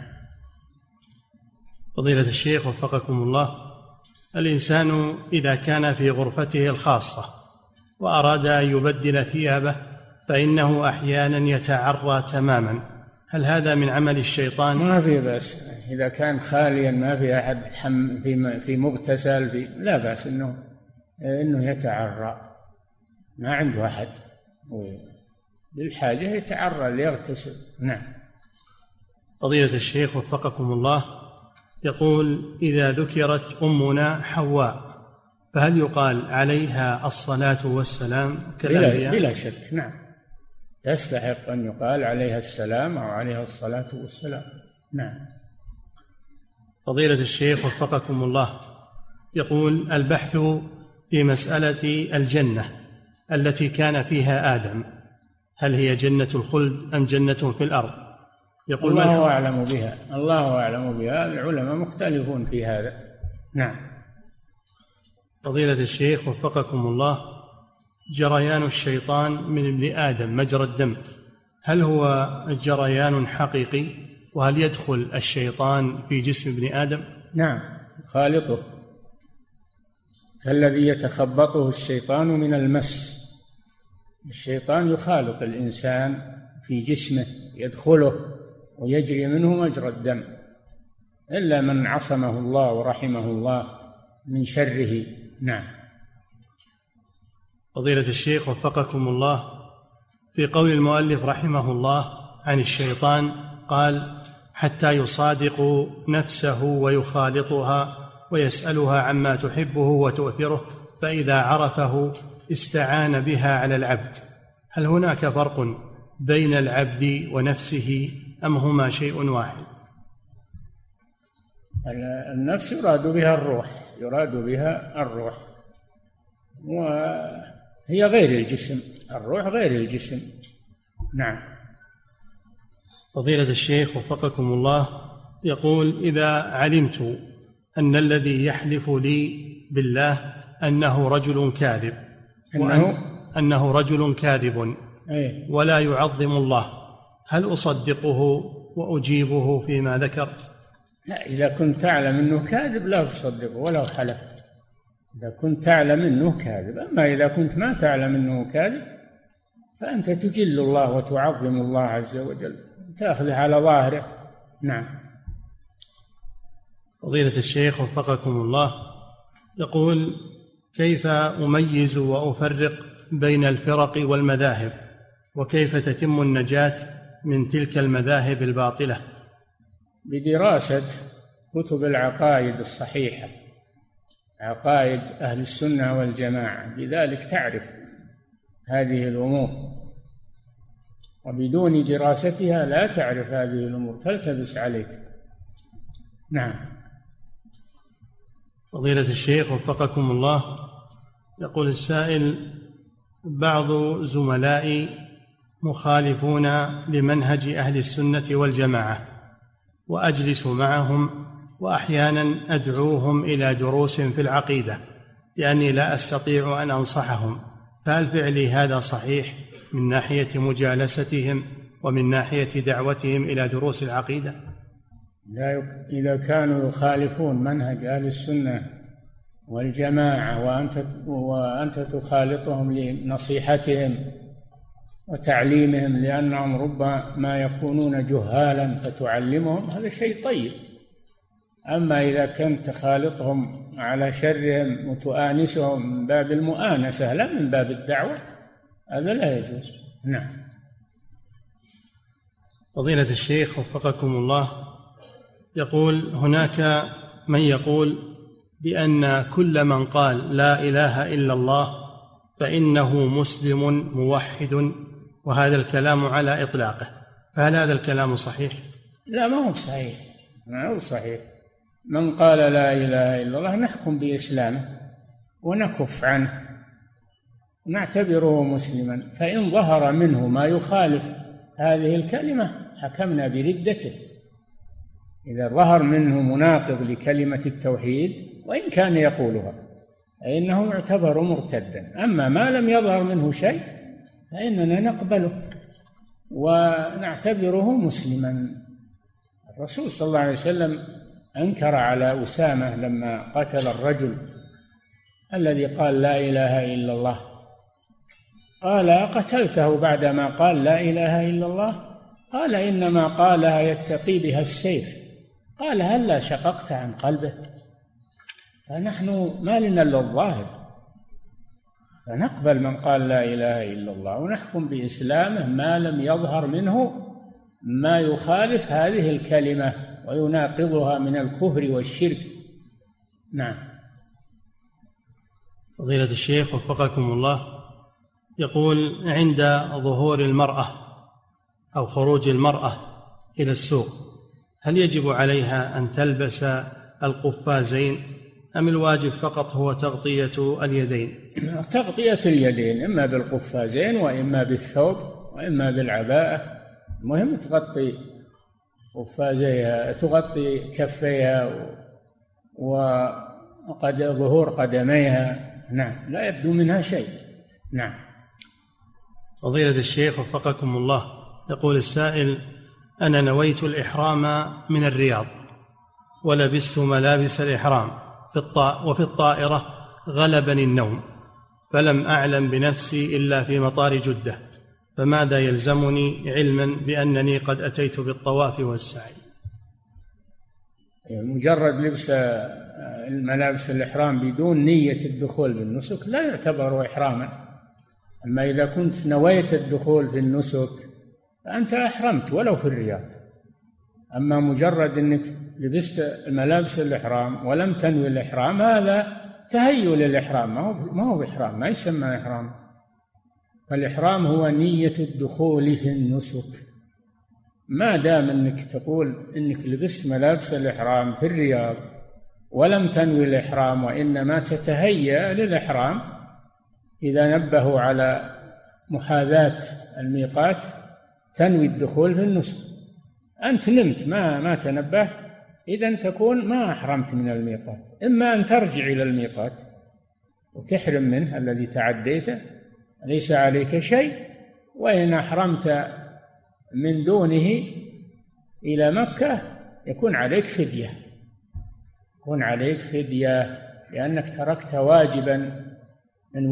فضيلة الشيخ وفقكم الله، الإنسان إذا كان في غرفته الخاصة وأراد أن يبدل ثيابه فإنه أحيانا يتعرى تماما، هل هذا من عمل الشيطان؟ ما في بأس إذا كان خاليا، ما في أحد في مغتسل لا بأس إنه يتعرى، ما عنده أحد بالحاجة يتعرى ليغتسل. نعم. فضيلة الشيخ وفقكم الله، يقول إذا ذكرت أمنا حواء فهل يقال عليها الصلاة والسلام كالأنبياء؟ بلا شك، نعم، تستحق أن يقال عليها السلام أو عليها الصلاة والسلام. نعم. فضيلة الشيخ وفقكم الله، يقول البحث في مسألة الجنة التي كان فيها آدم، هل هي جنة الخلد أم جنة في الأرض؟ يقول الله أعلم بها، الله أعلم بها، العلماء مختلفون في هذا. نعم. فضيلة الشيخ وفقكم الله، جريان الشيطان من ابن آدم مجرى الدم، هل هو جريان حقيقي؟ وهل يدخل الشيطان في جسم ابن آدم؟ نعم، خالطه كالذي يتخبطه الشيطان من المس. الشيطان يخالط الإنسان في جسمه، يدخله ويجري منه مجرى الدم، إلا من عصمه الله ورحمه الله من شره. نعم. فضيلة الشيخ وفقكم الله، في قول المؤلف رحمه الله عن الشيطان قال: حتى يصادق نفسه ويخالطها ويسألها عما تحبه وتؤثره، فإذا عرفه استعان بها على العبد. هل هناك فرق بين العبد ونفسه أم هما شيء واحد؟ النفس يراد بها الروح، وهي غير الجسم، الروح غير الجسم. نعم. فضيلة الشيخ وفقكم الله يقول: إذا علمت أن الذي يحلف لي بالله أنه رجل كاذب، أنه رجل كاذب ولا يعظم الله، هل أصدقه وأجيبه فيما ذكر؟ لا، إذا كنت تعلم أنه كاذب لا تصدقه ولو حلف، إذا كنت تعلم أنه كاذب. أما إذا كنت ما تعلم أنه كاذب فأنت تجل الله وتعظم الله عز وجل، تأخذه على ظاهره. نعم. فضيلة الشيخ وفقكم الله يقول: كيف أميز وأفرق بين الفرق والمذاهب، وكيف تتم النجاة من تلك المذاهب الباطلة؟ بدراسة كتب العقائد الصحيحة، عقائد أهل السنة والجماعة، بذلك تعرف هذه الأمور، وبدون دراستها لا تعرف هذه الأمور، تلتبس عليك. نعم. فضيلة الشيخ وفقكم الله يقول السائل: بعض زملائي مخالفون لمنهج أهل السنة والجماعة، وأجلس معهم وأحيانا أدعوهم إلى دروس في العقيدة لأني لا أستطيع أن أنصحهم، فهل فعلي هذا صحيح من ناحية مجالستهم ومن ناحية دعوتهم إلى دروس العقيدة؟ إذا كانوا يخالفون منهج أهل السنة والجماعة وأنت تخالطهم لنصيحتهم وتعليمهم، لأنهم ربما يكونون جهالا فتعلمهم، هذا شيء طيب. أما إذا كنت تخالطهم على شرهم وتؤانسهم من باب المؤانسة لا من باب الدعوة، هذا لا يجوز. نعم. فضيلة الشيخ وفقكم الله يقول: هناك من يقول بأن كل من قال لا إله إلا الله فإنه مسلم موحد، وهذا الكلام على إطلاقه، فهل هذا الكلام صحيح؟ لا، ما هو صحيح، ما هو صحيح. من قال لا إله إلا الله نحكم بإسلامه ونكف عنه ونعتبره مسلما، فإن ظهر منه ما يخالف هذه الكلمة حكمنا بردته. إذا ظهر منه مناقض لكلمة التوحيد وإن كان يقولها فإنه يعتبر مرتدا. أما ما لم يظهر منه شيء فإننا نقبله ونعتبره مسلما. الرسول صلى الله عليه وسلم أنكر على أسامة لما قتل الرجل الذي قال لا إله إلا الله، قال: قتلته بعدما قال لا إله إلا الله؟ قال: إنما قالها يتقي بها السيف. قال: هلا شققت عن قلبه؟ فنحن ما لنا إلا الظاهر، فنقبل من قال لا إله إلا الله ونحكم بإسلامه ما لم يظهر منه ما يخالف هذه الكلمة ويناقضها من الكفر والشرك. نعم. فضيلة الشيخ وفقكم الله يقول: عند ظهور المرأة أو خروج المرأة إلى السوق هل يجب عليها أن تلبس القفازين أم الواجب فقط هو تغطية اليدين؟ تغطية اليدين، إما بالقفازين وإما بالثوب وإما بالعباءة. المهم تغطي قفازيها، تغطي كفيها ظهور قدميها، نعم، لا يبدو منها شيء. نعم. فضيلة الشيخ وفقكم الله، يقول السائل: أنا نويت الإحرام من الرياض ولبست ملابس الإحرام وفي الطائرة غلبني النوم، فلم أعلم بنفسي إلا في مطار جدة، فماذا يلزمني علما بأنني قد أتيت بالطواف والسعي؟ مجرد لبس الملابس الإحرام بدون نية الدخول بالنسك لا يعتبر إحراما. أما إذا كنت نويت الدخول في النسك فأنت أحرمت ولو في الرياض. أما مجرد أنك لبست ملابس الإحرام ولم تنوي الإحرام هذا تهيؤ للإحرام، ما هو بإحرام، ما يسمى إحرام. فالإحرام هو نية الدخول في النسك. ما دام أنك تقول أنك لبست ملابس الإحرام في الرياض ولم تنوي الإحرام وإنما تتهيأ للإحرام، إذا نبهوا على محاذاة الميقات تنوي الدخول في النسك. أنت نمت ما تنبهت، إذن تكون ما أحرمت من الميقات. إما أن ترجع إلى الميقات وتحرم منه الذي تعديته، ليس عليك شيء، وإن أحرمت من دونه إلى مكة يكون عليك فدية، لأنك تركت واجبا من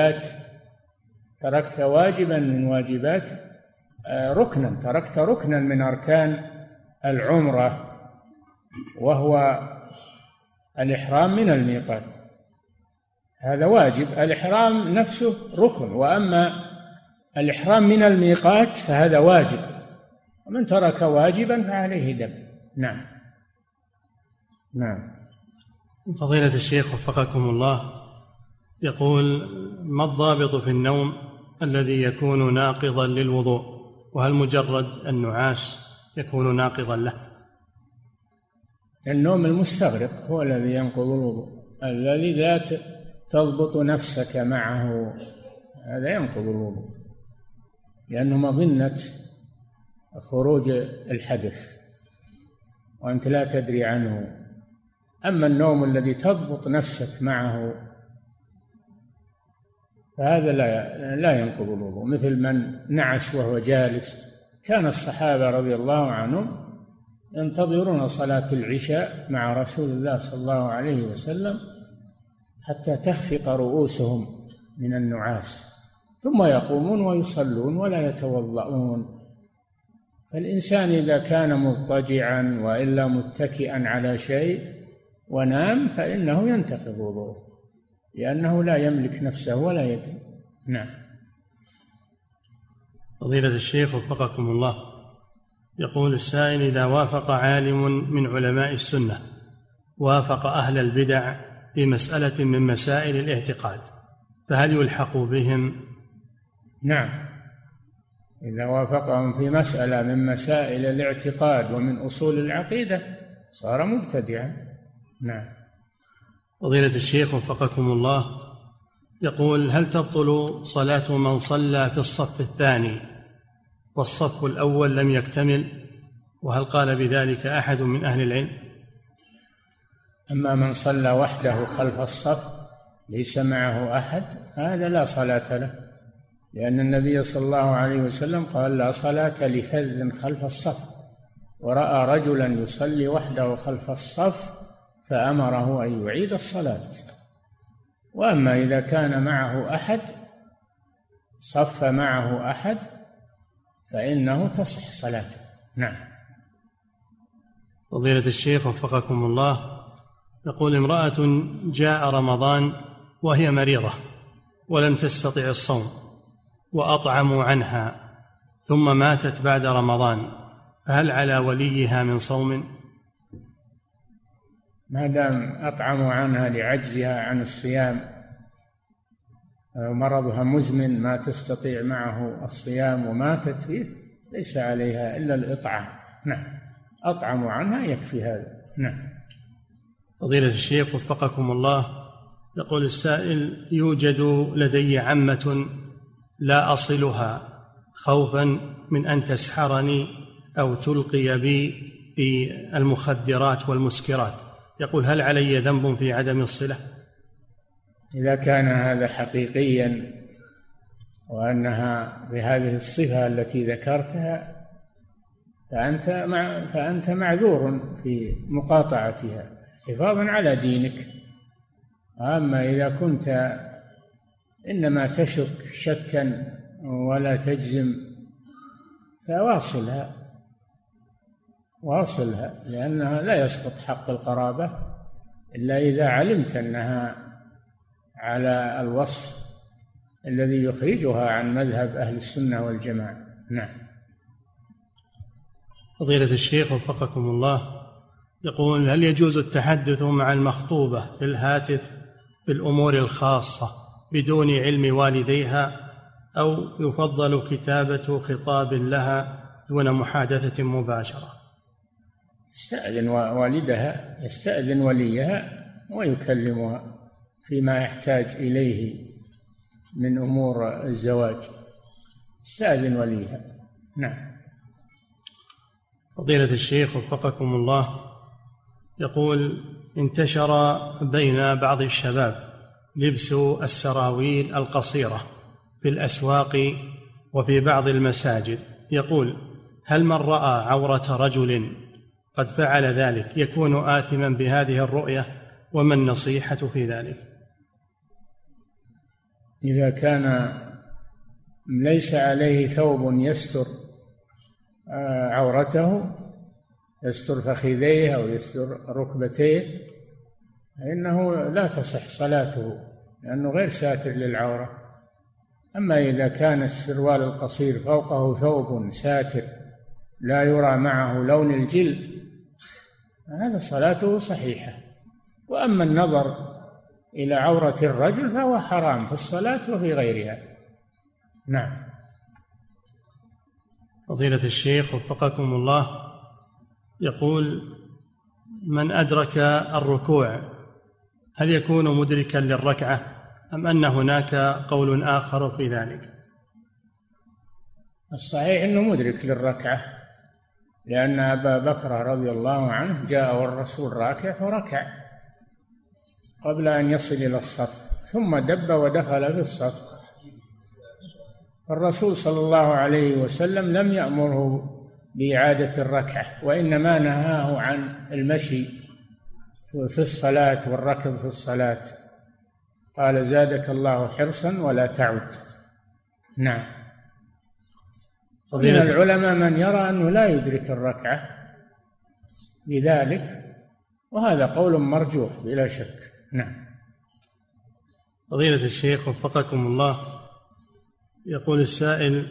واجبات تركت ركنا من أركان العمرة، وهو الإحرام من الميقات. هذا واجب، الإحرام نفسه ركن، وأما الإحرام من الميقات فهذا واجب، ومن ترك واجبا فعليه دم. نعم. فضيلة الشيخ وفقكم الله، يقول: ما الضابط في النوم الذي يكون ناقضا للوضوء، وهل مجرد النعاس يكون ناقضا له؟ النوم المستغرق هو الذي ينقض الوضوء، الذي لا تضبط نفسك معه هذا ينقض الوضوء، لأنه مظنة خروج الحدث وأنت لا تدري عنه. أما النوم الذي تضبط نفسك معه فهذا لا ينقض الوضوء، مثل من نعس وهو جالس. كان الصحابة رضي الله عنهم ينتظرون صلاة العشاء مع رسول الله صلى الله عليه وسلم حتى تخفق رؤوسهم من النعاس، ثم يقومون ويصلون ولا يتوضؤون. فالإنسان إذا كان مضطجعا وإلا متكئا على شيء ونام فإنه ينتقض وضوءه، لأنه لا يملك نفسه ولا يدري. نعم. فضيلة الشيخ وفقكم الله، يقول السائل: إذا وافق عالم من علماء السنة وافق أهل البدع في مسألة من مسائل الاعتقاد، فهل يلحق بهم؟ نعم، إذا وافقهم في مسألة من مسائل الاعتقاد ومن أصول العقيدة صار مبتدعا. نعم. فضيلة الشيخ وفقكم الله، يقول: هل تبطل صلاة من صلى في الصف الثاني والصف الأول لم يكتمل، وهل قال بذلك أحد من أهل العلم؟ أما من صلى وحده خلف الصف ليس معه أحد هذا لا صلاة له، لأن النبي صلى الله عليه وسلم قال: لا صلاة لفذ خلف الصف، ورأى رجلا يصلي وحده خلف الصف فأمره أن يعيد الصلاة. وأما إذا كان معه أحد صف معه أحد فإنه تصح صلاته. نعم. فضيلة الشيخ وفقكم الله، يقول: امرأة جاء رمضان وهي مريضة ولم تستطع الصوم وأطعموا عنها ثم ماتت بعد رمضان، فهل على وليها من صوم؟ ما دام أطعموا عنها لعجزها عن الصيام، مرضها مزمن ما تستطيع معه الصيام وماتت فيه، ليس عليها إلا الإطعام. نعم، أطعموا عنها يكفي هذا. نعم. فضيلة الشيخ وفقكم الله، يقول السائل: يوجد لدي عمة لا أصلها خوفا من أن تسحرني أو تلقي بي في المخدرات والمسكرات، يقول: هل علي ذنب في عدم الصلة؟ إذا كان هذا حقيقيا وأنها بهذه الصفة التي ذكرتها فأنت معذور في مقاطعتها حفاظا على دينك. أما إذا كنت إنما تشك شكا ولا تجزم فواصلها لأنها لا يسقط حق القرابة إلا إذا علمت أنها على الوصف الذي يخرجها عن مذهب أهل السنة والجماعة. نعم. فضيلة الشيخ وفقكم الله، يقول: هل يجوز التحدث مع المخطوبة في الهاتف في الأمور الخاصة بدون علم والديها، أو يفضل كتابة خطاب لها دون محادثة مباشرة؟ يستأذن والدها، يستأذن وليها ويكلمها فيما يحتاج إليه من أمور الزواج، يستأذن وليها. نعم. فضيلة الشيخ وفقكم الله، يقول: انتشر بين بعض الشباب لبس السراويل القصيرة في الأسواق وفي بعض المساجد. يقول: هل من رأى عورة رجل قد فعل ذلك يكون آثما بهذه الرؤية؟ وما النصيحة في ذلك؟ إذا كان ليس عليه ثوب يستر عورته، يستر فخذيه أو يستر ركبتيه، فإنه لا تصح صلاته لأنه غير ساتر للعورة. أما إذا كان السروال القصير فوقه ثوب ساتر لا يرى معه لون الجلد، هذا صلاته صحيحة. وأما النظر إلى عورة الرجل فهو حرام في الصلاة وفي غيرها. نعم. فضيلة الشيخ وفقكم الله، يقول: من أدرك الركوع هل يكون مدركا للركعة أم أن هناك قول آخر في ذلك؟ الصحيح أنه مدرك للركعة، لأن أبا بكر رضي الله عنه جاءه الرسول راكع فركع قبل أن يصل إلى الصف، ثم دب ودخل في الصف. الرسول صلى الله عليه وسلم لم يأمره بإعادة الركعة، وإنما نهاه عن المشي في الصلاة والركض في الصلاة، قال: زادك الله حرصا ولا تعد. نعم. من العلماء من يرى أنه لا يدرك الركعة لذلك، وهذا قول مرجوح بلا شك. نعم. فضيلة الشيخ وفقكم الله، يقول السائل: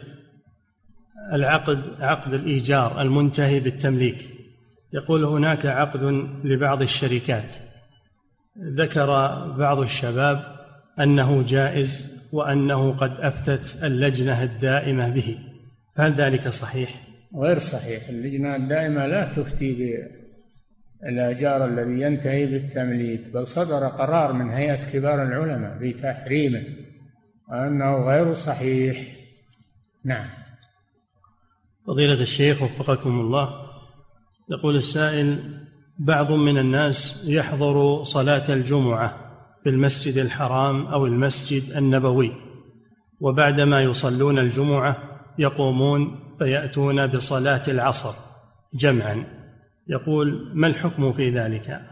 عقد الإيجار المنتهي بالتمليك، يقول: هناك عقد لبعض الشركات ذكر بعض الشباب أنه جائز وأنه قد أفتت اللجنة الدائمة به، فهل ذلك صحيح؟ غير صحيح. اللجنة الدائمة لا تفتي بالإيجار الذي ينتهي بالتمليك، بل صدر قرار من هيئة كبار العلماء بتحريمه وأنه غير صحيح. نعم. فضيلة الشيخ وفقكم الله، يقول السائل: بعض من الناس يحضر صلاة الجمعة في المسجد الحرام أو المسجد النبوي، وبعدما يصلون الجمعة يقومون فيأتون بصلاة العصر جمعا، يقول: ما الحكم في ذلك؟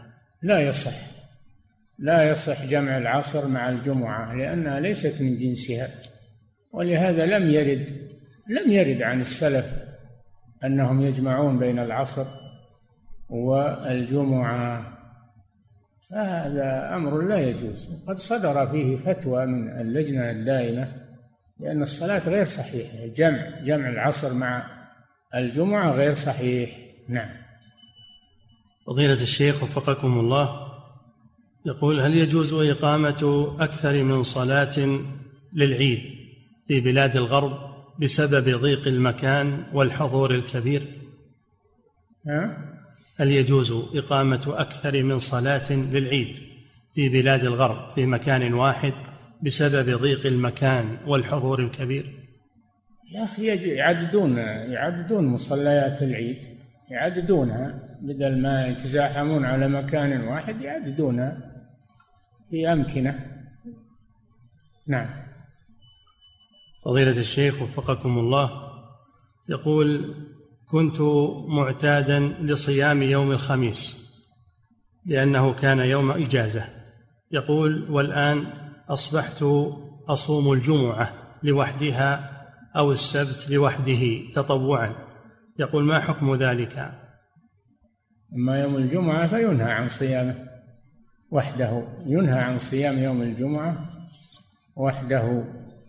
لا يصح جمع العصر مع الجمعة لأنها ليست من جنسها، ولهذا لم يرد عن السلف أنهم يجمعون بين العصر والجمعة، هذا أمر لا يجوز. قد صدر فيه فتوى من اللجنة الدائمة لأن الصلاة غير صحيحة، جمع العصر مع الجمعة غير صحيح. نعم. فضيلة الشيخ وفقكم الله، يقول: هل يجوز إقامة أكثر من صلاة للعيد في بلاد الغرب بسبب ضيق المكان والحضور الكبير؟ هل يجوز إقامة أكثر من صلاة للعيد في بلاد الغرب في مكان واحد بسبب ضيق المكان والحضور الكبير؟ يا أخي يعددون مصليات العيد، يعددونها، بدل ما يتزاحمون على مكان واحد يعددونها في أمكنة. نعم. فضيلة الشيخ وفقكم الله، يقول: كنت معتادا لصيام يوم الخميس لأنه كان يوم إجازة، يقول: والآن أصبحت أصوم الجمعة لوحدها أو السبت لوحده تطوعا، يقول: ما حكم ذلك؟ أما يوم الجمعة فينهى عن صيامه وحده، ينهى عن صيام يوم الجمعة وحده.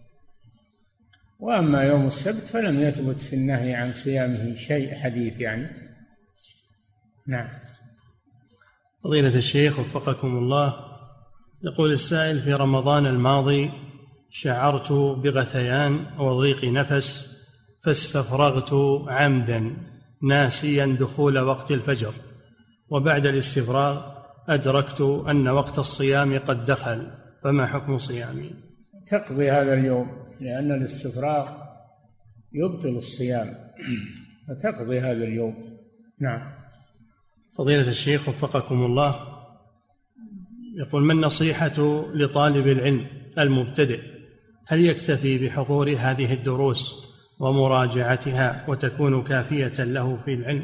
وأما يوم السبت فلم يثبت في النهي عن صيامه شيء حديث يعني. نعم. فضيلة الشيخ وفقكم الله، يقول السائل: في رمضان الماضي شعرت بغثيان وضيق نفس فاستفرغت عمدا ناسيا دخول وقت الفجر، وبعد الاستفراغ أدركت أن وقت الصيام قد دخل، فما حكم صيامي؟ تقضي هذا اليوم، لأن الاستفراغ يبطل الصيام، فتقضي هذا اليوم. نعم. فضيلة الشيخ وفقكم الله، يقول: ما النصيحة لطالب العلم المبتدئ؟ هل يكتفي بحضور هذه الدروس ومراجعتها وتكون كافية له في العلم؟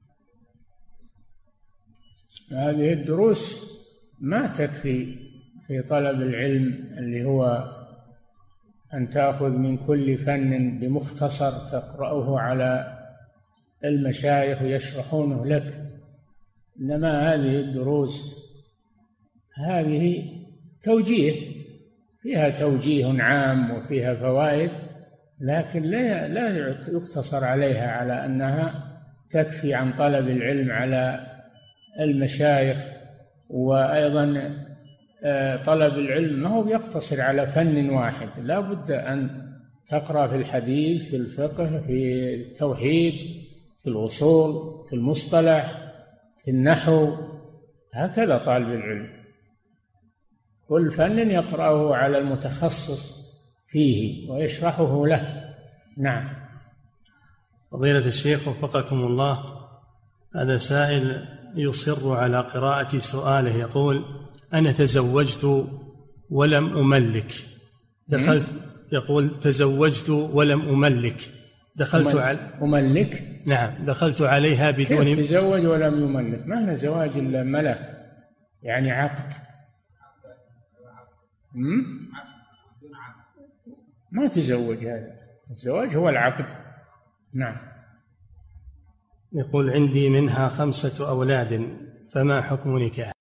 هذه الدروس ما تكفي في طلب العلم، اللي هو أن تأخذ من كل فن بمختصر تقرأه على المشايخ يشرحونه لك، إنما هذه الدروس هذه توجيه، فيها توجيه عام وفيها فوائد، لكن لا يقتصر عليها على أنها تكفي عن طلب العلم على المشايخ. وأيضا طلب العلم ما هو يقتصر على فن واحد، لا بد أن تقرأ في الحديث، في الفقه، في التوحيد، في الأصول، في المصطلح، في النحو، هكذا طالب العلم كل فن يقرأه على المتخصص فيه ويشرحه له. نعم. فضيلة الشيخ وفقكم الله، هذا سائل يصر على قراءة سؤاله، يقول: أنا تزوجت ولم أملك، دخلت، يقول: تزوجت ولم أملك، دخلت أملك؟ نعم، دخلت عليها بدون. كيف تزوج ولم يملك؟ ما هنا زواج إلا ملك، يعني عقد. ما تزوج، هذا الزواج هو العقد. نعم. يقول: عندي منها 5 أولاد، فما حكم نكاح؟